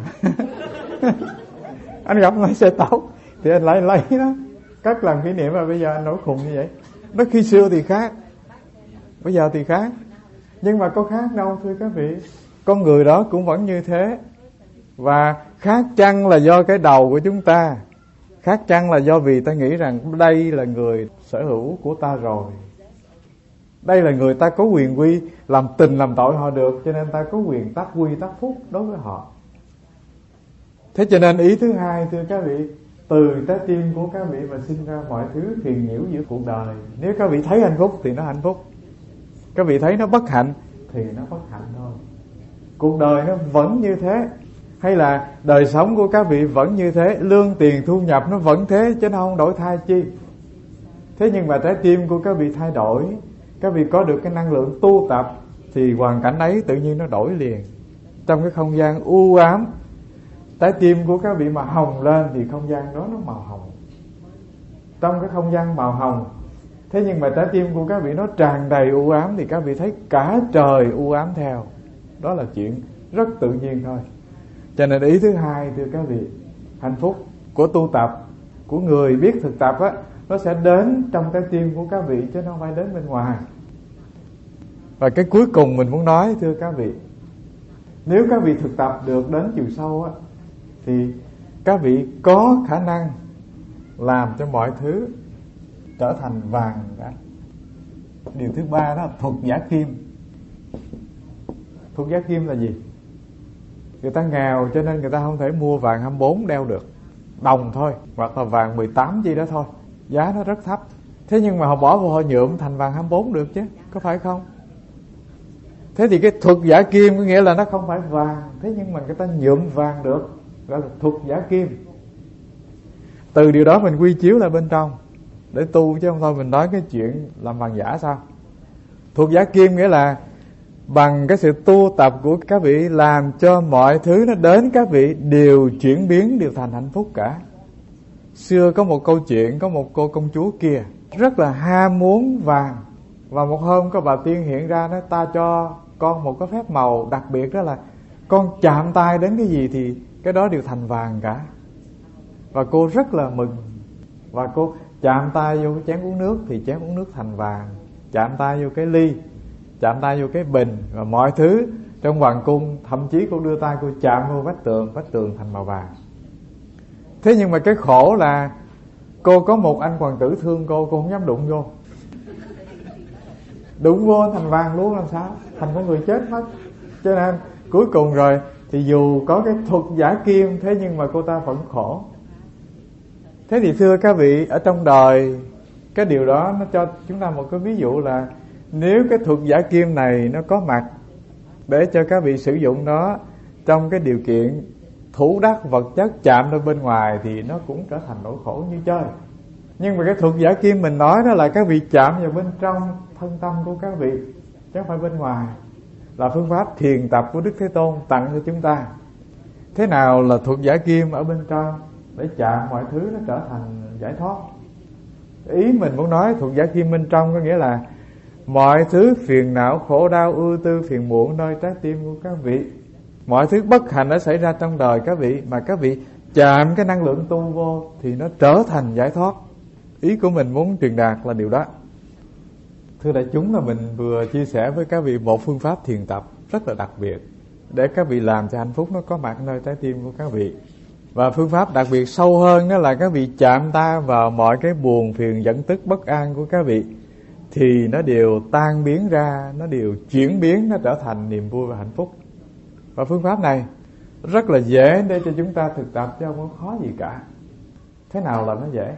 anh gặp mấy sợi tóc thì anh lấy lấy đó cất làm kỷ niệm, mà bây giờ anh nổi khùng như vậy? Nó khi xưa thì khác, bây giờ thì khác. Nhưng mà có khác đâu thưa các vị. Con người đó cũng vẫn như thế. Và khác chăng là do cái đầu của chúng ta, khác chăng là do vì ta nghĩ rằng đây là người sở hữu của ta rồi, đây là người ta có quyền quy làm tình làm tội họ được, cho nên ta có quyền tác quy tác phúc đối với họ. Thế cho nên ý thứ hai thưa các vị, từ trái tim của các vị mà sinh ra mọi thứ phiền nhiễu giữa cuộc đời. Nếu các vị thấy hạnh phúc thì nó hạnh phúc, các vị thấy nó bất hạnh thì nó bất hạnh thôi. Cuộc đời nó vẫn như thế, hay là đời sống của các vị vẫn như thế, lương tiền thu nhập nó vẫn thế, chứ nó không đổi thay chi. Thế nhưng mà trái tim của các vị thay đổi, các vị có được cái năng lượng tu tập, thì hoàn cảnh ấy tự nhiên nó đổi liền. Trong cái không gian u ám, trái tim của các vị mà hồng lên thì không gian đó nó màu hồng. Trong cái không gian màu hồng, thế nhưng mà trái tim của các vị nó tràn đầy u ám, thì các vị thấy cả trời u ám theo. Đó là chuyện rất tự nhiên thôi. Cho nên ý thứ hai thưa các vị, hạnh phúc của tu tập, của người biết thực tập á, nó sẽ đến trong trái tim của các vị, chứ nó không phải đến bên ngoài. Và cái cuối cùng mình muốn nói thưa các vị, nếu các vị thực tập được đến chiều sâu á, thì các vị có khả năng làm cho mọi thứ trở thành vàng đã. Điều thứ ba đó là thuật giả kim. Thuật giả kim là gì? Người ta nghèo cho nên người ta không thể mua vàng hai mươi bốn đeo được, đồng thôi, hoặc là vàng mười tám gì đó thôi, giá nó rất thấp. Thế nhưng mà họ bỏ vô họ nhuộm thành vàng hai mươi bốn được chứ, có phải không? Thế thì cái thuật giả kim có nghĩa là nó không phải vàng, thế nhưng mà người ta nhuộm vàng được, gọi là thuật giả kim. Từ điều đó mình quy chiếu lại bên trong, để tu, chứ không thôi mình nói cái chuyện làm bằng giả sao. Thuộc giả kim nghĩa là bằng cái sự tu tập của các vị làm cho mọi thứ nó đến các vị đều chuyển biến, đều thành hạnh phúc cả. Xưa có một câu chuyện, có một cô công chúa kia rất là ham muốn vàng, và một hôm có bà tiên hiện ra nói ta cho con một cái phép màu đặc biệt, đó là con chạm tay đến cái gì thì cái đó đều thành vàng cả. Và cô rất là mừng, và cô chạm tay vô cái chén uống nước thì chén uống nước thành vàng, chạm tay vô cái ly, chạm tay vô cái bình, và mọi thứ trong hoàng cung, thậm chí cô đưa tay cô chạm vô vách tường, vách tường thành màu vàng. Thế nhưng mà cái khổ là cô có một anh hoàng tử thương cô, cô không dám đụng vô. Đụng vô thành vàng luôn làm sao, thành con người chết mất. Cho nên cuối cùng rồi thì dù có cái thuật giả kim, thế nhưng mà cô ta vẫn khổ. Thế thì thưa các vị, ở trong đời cái điều đó nó cho chúng ta một cái ví dụ là nếu cái thuật giả kim này nó có mặt để cho các vị sử dụng nó trong cái điều kiện thủ đắc vật chất chạm lên bên ngoài thì nó cũng trở thành nỗi khổ như chơi. Nhưng mà cái thuật giả kim mình nói đó là các vị chạm vào bên trong thân tâm của các vị, chứ không phải bên ngoài. Là phương pháp thiền tập của Đức Thế Tôn tặng cho chúng ta. Thế nào là thuật giả kim ở bên trong để chạm mọi thứ nó trở thành giải thoát? Ý mình muốn nói thuật giả kim bên trong có nghĩa là mọi thứ phiền não, khổ đau, ưu tư, phiền muộn nơi trái tim của các vị, mọi thứ bất hạnh đã xảy ra trong đời các vị, mà các vị chạm cái năng lượng tu vô thì nó trở thành giải thoát. Ý của mình muốn truyền đạt là điều đó. Thưa đại chúng, là mình vừa chia sẻ với các vị một phương pháp thiền tập rất là đặc biệt để các vị làm cho hạnh phúc nó có mặt nơi trái tim của các vị. Và phương pháp đặc biệt sâu hơn đó là các vị chạm ta vào mọi cái buồn phiền giận tức bất an của các vị thì nó đều tan biến ra, nó đều chuyển biến, nó trở thành niềm vui và hạnh phúc. Và phương pháp này rất là dễ để cho chúng ta thực tập, chứ không có khó gì cả. Thế nào là nó dễ?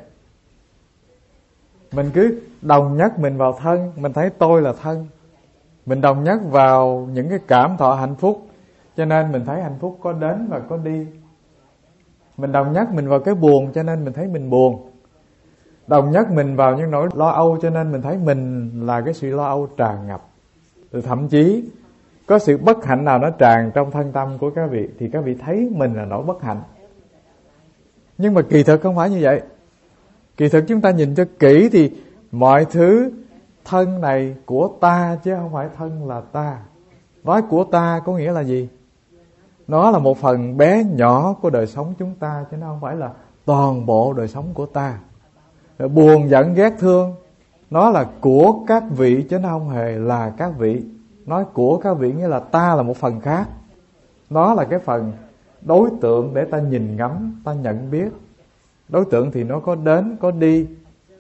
Mình cứ đồng nhất mình vào thân, mình thấy tôi là thân. Mình đồng nhất vào những cái cảm thọ hạnh phúc, cho nên mình thấy hạnh phúc có đến và có đi. Mình đồng nhất mình vào cái buồn, cho nên mình thấy mình buồn. Đồng nhất mình vào những nỗi lo âu, cho nên mình thấy mình là cái sự lo âu tràn ngập. Rồi thậm chí có sự bất hạnh nào nó tràn trong thân tâm của các vị thì các vị thấy mình là nỗi bất hạnh. Nhưng mà kỳ thực không phải như vậy. Kỳ thực chúng ta nhìn cho kỹ thì mọi thứ thân này của ta, chứ không phải thân là ta. Nói của ta có nghĩa là gì? Nó là một phần bé nhỏ của đời sống chúng ta, chứ nó không phải là toàn bộ đời sống của ta. Rồi buồn giận ghét thương, nó là của các vị chứ nó không hề là các vị. Nói của các vị nghĩa là ta là một phần khác. Nó là cái phần đối tượng để ta nhìn ngắm, ta nhận biết. Đối tượng thì nó có đến, có đi.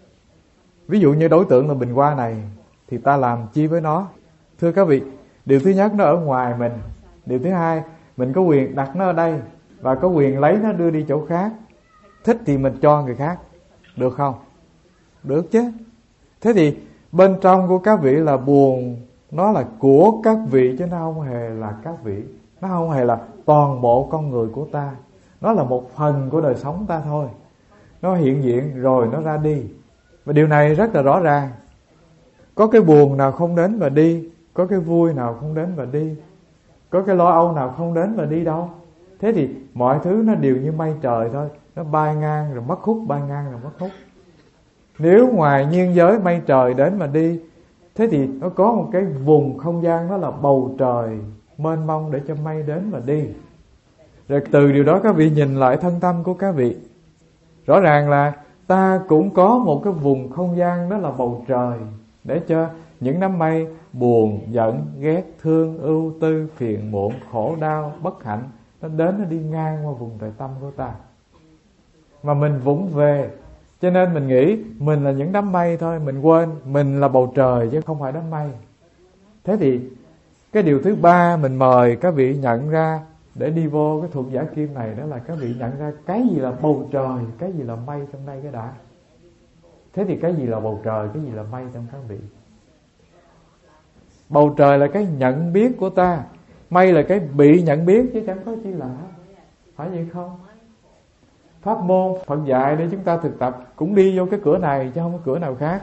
Ví dụ như đối tượng là bình hoa này thì ta làm chi với nó? Thưa các vị, điều thứ nhất nó ở ngoài mình. Điều thứ hai, mình có quyền đặt nó ở đây và có quyền lấy nó đưa đi chỗ khác. Thích thì mình cho người khác, được không? Được chứ. Thế thì bên trong của các vị là buồn, nó là của các vị chứ nó không hề là các vị. Nó không hề là toàn bộ con người của ta. Nó là một phần của đời sống ta thôi. Nó hiện diện rồi nó ra đi. Và điều này rất là rõ ràng. Có cái buồn nào không đến và đi, có cái vui nào không đến và đi, có cái lo âu nào không đến và đi đâu. Thế thì mọi thứ nó đều như mây trời thôi. Nó bay ngang rồi mất hút, bay ngang rồi mất hút. Nếu ngoài nhiên giới mây trời đến mà đi, thế thì nó có một cái vùng không gian, đó là bầu trời mênh mông để cho mây đến và đi. Rồi từ điều đó các vị nhìn lại thân tâm của các vị, rõ ràng là ta cũng có một cái vùng không gian, đó là bầu trời, để cho những đám mây buồn, giận, ghét, thương, ưu tư, phiền muộn, khổ đau, bất hạnh nó đến, nó đi ngang qua vùng trời tâm của ta. Mà mình vụng về, cho nên mình nghĩ mình là những đám mây thôi, mình quên mình là bầu trời chứ không phải đám mây. Thế thì cái điều thứ ba mình mời các vị nhận ra để đi vô cái thuật giả kim này, đó là các vị nhận ra cái gì là bầu trời, cái gì là mây trong đây cái đã. Thế thì cái gì là bầu trời, cái gì là mây trong các vị? Bầu trời là cái nhận biết của ta, mây là cái bị nhận biết chứ chẳng có chi lạ. Phải vậy không? pháp môn Phật dạy để chúng ta thực tập cũng đi vô cái cửa này chứ không có cửa nào khác.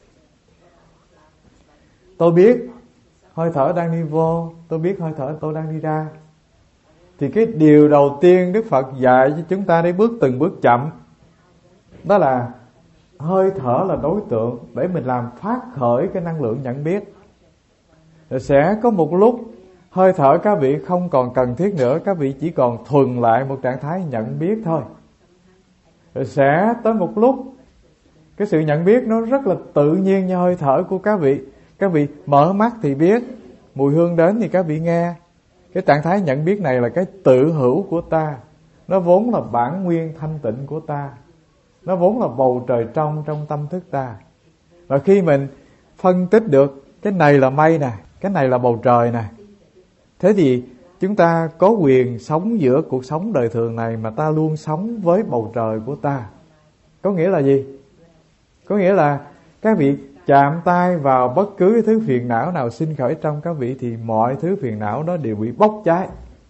Tôi biết hơi thở đang đi vô, tôi biết hơi thở tôi đang đi ra. Thì cái điều đầu tiên Đức Phật dạy cho chúng ta để bước từng bước chậm, đó là hơi thở là đối tượng để mình làm phát khởi cái năng lượng nhận biết. Rồi sẽ có một lúc hơi thở các vị không còn cần thiết nữa, các vị chỉ còn thuần lại một trạng thái nhận biết thôi. Rồi sẽ tới một lúc cái sự nhận biết nó rất là tự nhiên như hơi thở của các vị. Các vị mở mắt thì biết, mùi hương đến thì các vị nghe. Cái trạng thái nhận biết này là cái tự hữu của ta, nó vốn là bản nguyên thanh tịnh của ta, nó vốn là bầu trời trong trong tâm thức ta. Và khi mình phân tích được cái này là mây nè, cái này là bầu trời nè, thế thì chúng ta có quyền sống giữa cuộc sống đời thường này mà ta luôn sống với bầu trời của ta. Có nghĩa là gì? Có nghĩa là các vị chạm tay vào bất cứ cái thứ phiền não nào sinh khởi trong các vị thì mọi thứ phiền não đó đều bị bốc cháy.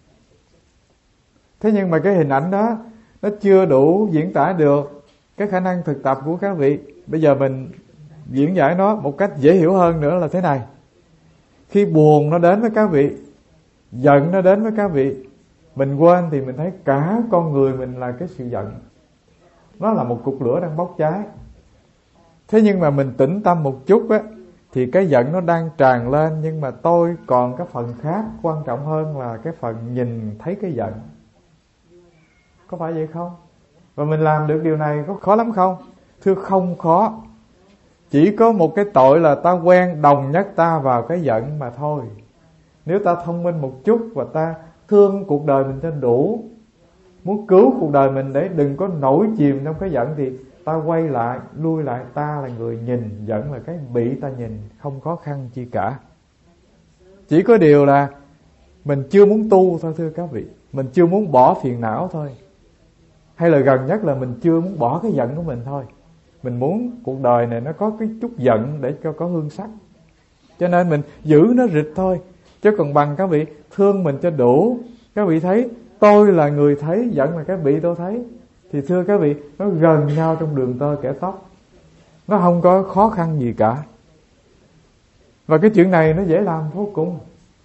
Thế nhưng mà cái hình ảnh đó nó chưa đủ diễn tả được cái khả năng thực tập của các vị. Bây giờ mình diễn giải nó một cách dễ hiểu hơn nữa là thế này. Khi buồn nó đến với các vị, giận nó đến với các vị, mình quên thì mình thấy cả con người mình là cái sự giận. Nó là một cục lửa đang bốc cháy. Thế nhưng mà mình tĩnh tâm một chút á, thì cái giận nó đang tràn lên, nhưng mà tôi còn cái phần khác quan trọng hơn là cái phần nhìn thấy cái giận. Có phải vậy không? Và mình làm được điều này có khó lắm không? Thưa không khó. Chỉ có một cái tội là ta quen đồng nhất ta vào cái giận mà thôi. Nếu ta thông minh một chút và ta thương cuộc đời mình cho đủ, muốn cứu cuộc đời mình để đừng có nổi chìm trong cái giận, thì ta quay lại, lui lại, ta là người nhìn, giận là cái bị ta nhìn, không khó khăn chi cả. Chỉ có điều là mình chưa muốn tu thôi thưa các vị. Mình chưa muốn bỏ phiền não thôi. Hay là gần nhất là mình chưa muốn bỏ cái giận của mình thôi. Mình muốn cuộc đời này nó có cái chút giận để cho có hương sắc, cho nên mình giữ nó rịch thôi. Chứ còn bằng các vị thương mình cho đủ. Các vị thấy tôi là người thấy, giận là cái bị tôi thấy, thì thưa các vị, nó gần nhau trong đường tơ kẻ tóc. Nó không có khó khăn gì cả. Và cái chuyện này nó dễ làm vô cùng.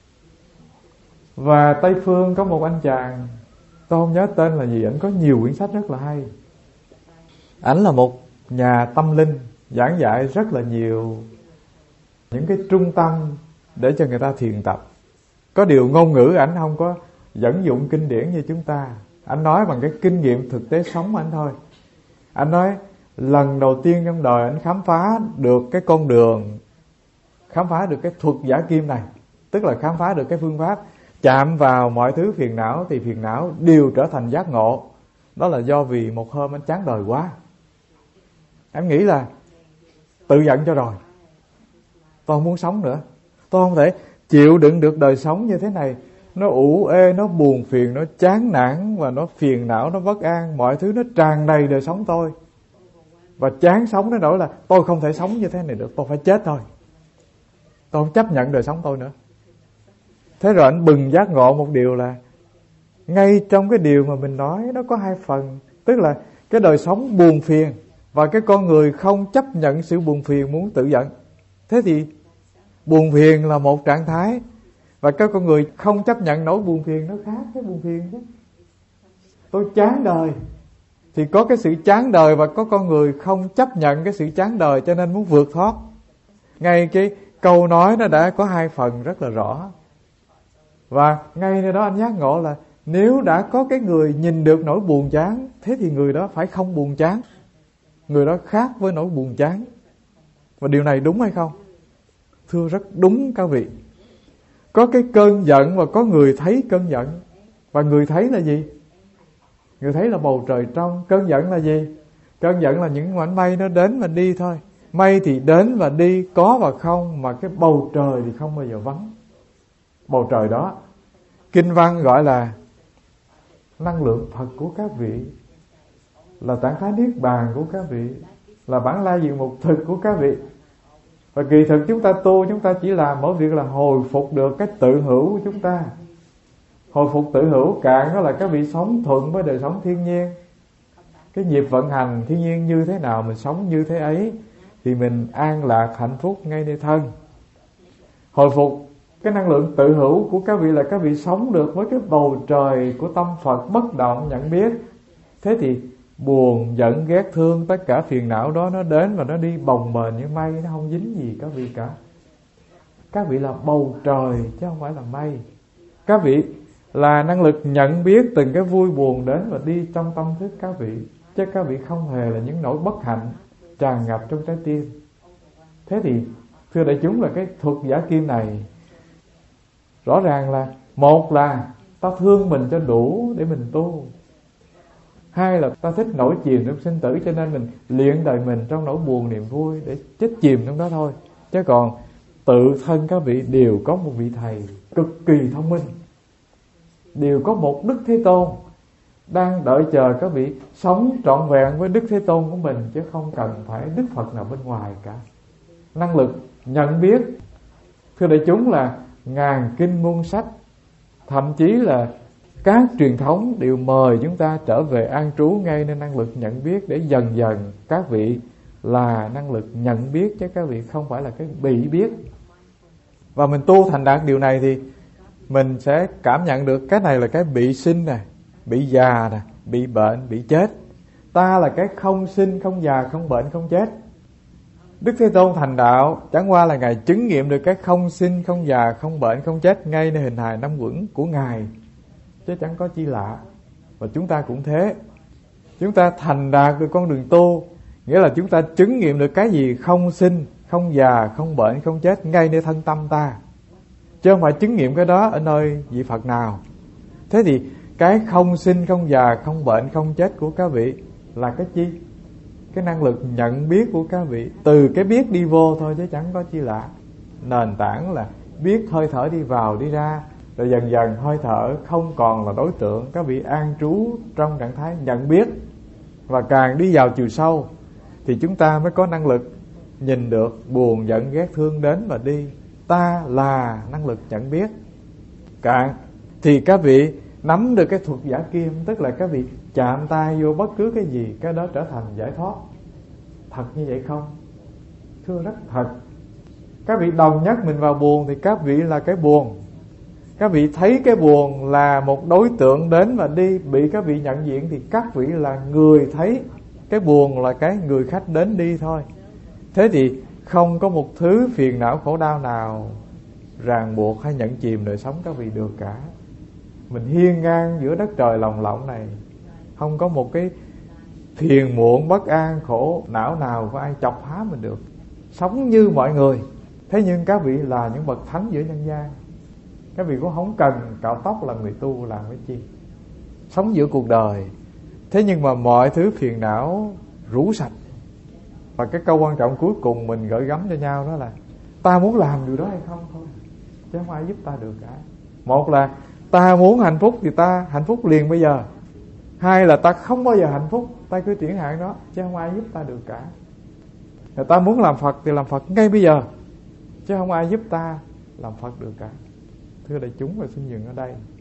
Và Tây Phương có một anh chàng, tôi không nhớ tên là gì, ảnh có nhiều quyển sách rất là hay. Ảnh là một nhà tâm linh, giảng dạy rất là nhiều những cái trung tâm để cho người ta thiền tập. Có điều ngôn ngữ ảnh không có dẫn dụng kinh điển như chúng ta. Anh nói bằng cái kinh nghiệm thực tế sống anh thôi. Anh nói lần đầu tiên trong đời anh khám phá được cái con đường, khám phá được cái thuật giả kim này. Tức là khám phá được cái phương pháp chạm vào mọi thứ phiền não thì phiền não đều trở thành giác ngộ. Đó là do vì một hôm anh chán đời quá. Em nghĩ là tự giận cho rồi, tôi không muốn sống nữa. Tôi không thể chịu đựng được đời sống như thế này. Nó ủ ê, nó buồn phiền, nó chán nản và nó phiền não, nó bất an. Mọi thứ nó tràn đầy đời sống tôi. Và chán sống nó nỗi là tôi không thể sống như thế này được, tôi phải chết thôi. Tôi không chấp nhận đời sống tôi nữa. Thế rồi anh bừng giác ngộ một điều là ngay trong cái điều mà mình nói nó có hai phần. Tức là cái đời sống buồn phiền và cái con người không chấp nhận sự buồn phiền, muốn tự giận. Thế thì buồn phiền là một trạng thái, và cái con người không chấp nhận nỗi buồn phiền nó khác cái buồn phiền chứ. Tôi chán đời thì có cái sự chán đời, và có con người không chấp nhận cái sự chán đời cho nên muốn vượt thoát. Ngay cái câu nói nó đã có hai phần rất là rõ. Và ngay nơi đó anh giác ngộ là nếu đã có cái người nhìn được nỗi buồn chán, thế thì người đó phải không buồn chán. Người đó khác với nỗi buồn chán. Và điều này đúng hay không? Thưa rất đúng các vị. Có cái cơn giận và có người thấy cơn giận. Và người thấy là gì? Người thấy là bầu trời trong. Cơn giận là gì? Cơn giận là những mảnh mây nó đến và đi thôi. Mây thì đến và đi, có và không, mà cái bầu trời thì không bao giờ vắng. Bầu trời đó kinh văn gọi là năng lượng Phật của các vị, là trạng thái niết bàn của các vị, là bản lai diện mục thực của các vị. Và kỳ thực chúng ta tu, chúng ta chỉ làm mỗi việc là hồi phục được cái tự hữu của chúng ta. Hồi phục tự hữu cạn đó là các vị sống thuận với đời sống thiên nhiên. cái nhịp vận hành thiên nhiên như thế nào mình sống như thế ấy, thì mình an lạc hạnh phúc ngay nơi thân. Hồi phục cái năng lượng tự hữu của các vị là các vị sống được với cái bầu trời của tâm Phật bất động nhận biết. Thế thì buồn, giận, ghét, thương, tất cả phiền não đó nó đến và nó đi bồng bềnh như mây, nó không dính gì các vị cả. Các vị là bầu trời chứ không phải là mây. Các vị là năng lực nhận biết từng cái vui buồn đến và đi trong tâm thức các vị, chứ các vị không hề là những nỗi bất hạnh tràn ngập trong trái tim. Thế thì thưa đại chúng, là cái thuật giả kim này rõ ràng là một là ta thương mình cho đủ để mình tu, hai là ta thích nổi chìm trong sinh tử cho nên mình luyện đời mình trong nỗi buồn niềm vui để chết chìm trong đó thôi. Chứ còn tự thân các vị đều có một vị thầy cực kỳ thông minh, đều có một Đức Thế Tôn đang đợi chờ các vị sống trọn vẹn với Đức Thế Tôn của mình, chứ không cần phải Đức Phật nào bên ngoài cả. Năng lực nhận biết, thưa đại chúng, là ngàn kinh muôn sách, thậm chí là các truyền thống đều mời chúng ta trở về an trú ngay nên năng lực nhận biết, để dần dần các vị là năng lực nhận biết, chứ các vị không phải là cái bị biết. Và mình tu thành đạt điều này thì mình sẽ cảm nhận được cái này là cái bị sinh nè, bị già nè, bị bệnh, bị chết. Ta là cái không sinh, không già, không bệnh, không chết. Đức Thế Tôn thành đạo chẳng qua là Ngài chứng nghiệm được cái không sinh, không già, không bệnh, không chết ngay nơi hình hài năm uẩn của Ngài, chứ chẳng có chi lạ. Và chúng ta cũng thế. Chúng ta thành đạt được con đường tu, nghĩa là chúng ta chứng nghiệm được cái gì không sinh, không già, không bệnh, không chết ngay nơi thân tâm ta, chứ không phải chứng nghiệm cái đó ở nơi vị Phật nào. Thế thì cái không sinh, không già, không bệnh, không chết của các vị là cái chi? Cái năng lực nhận biết của các vị, từ cái biết đi vô thôi chứ chẳng có chi lạ. Nền tảng là biết hơi thở đi vào đi ra, rồi dần dần hơi thở không còn là đối tượng, các vị an trú trong trạng thái nhận biết. Và càng đi vào chiều sâu thì chúng ta mới có năng lực nhìn được buồn, giận, ghét, thương đến và đi. Ta là năng lực nhận biết. Cạn thì các vị nắm được cái thuật giả kim, tức là các vị chạm tay vô bất cứ cái gì, cái đó trở thành giải thoát. Thật như vậy không? Thưa rất thật. Các vị đồng nhất mình vào buồn thì các vị là cái buồn. Các vị thấy cái buồn là một đối tượng đến và đi, bị các vị nhận diện thì các vị là người thấy cái buồn là cái người khách đến đi thôi. Thế thì không có một thứ phiền não khổ đau nào ràng buộc hay nhận chìm đời sống các vị được cả. Mình hiên ngang giữa đất trời lồng lộng này, không có một cái phiền muộn, bất an, khổ não nào có ai chọc phá mình được. Sống như mọi người. Thế nhưng các vị là những bậc thánh giữa nhân gian. Các vị cũng không cần cạo tóc làm người tu làm cái chi. Sống giữa cuộc đời. Thế nhưng mà mọi thứ phiền não rũ sạch. Và cái câu quan trọng cuối cùng mình gửi gắm cho nhau đó là ta muốn làm điều đó hay không thôi, chứ không ai giúp ta được cả. Một là ta muốn hạnh phúc thì ta hạnh phúc liền bây giờ. Hai là ta không bao giờ hạnh phúc, ta cứ triển hạn đó, chứ không ai giúp ta được cả. Rồi ta muốn làm Phật thì làm Phật ngay bây giờ, chứ không ai giúp ta làm Phật được cả. Thưa đại chúng, và xin dừng ở đây.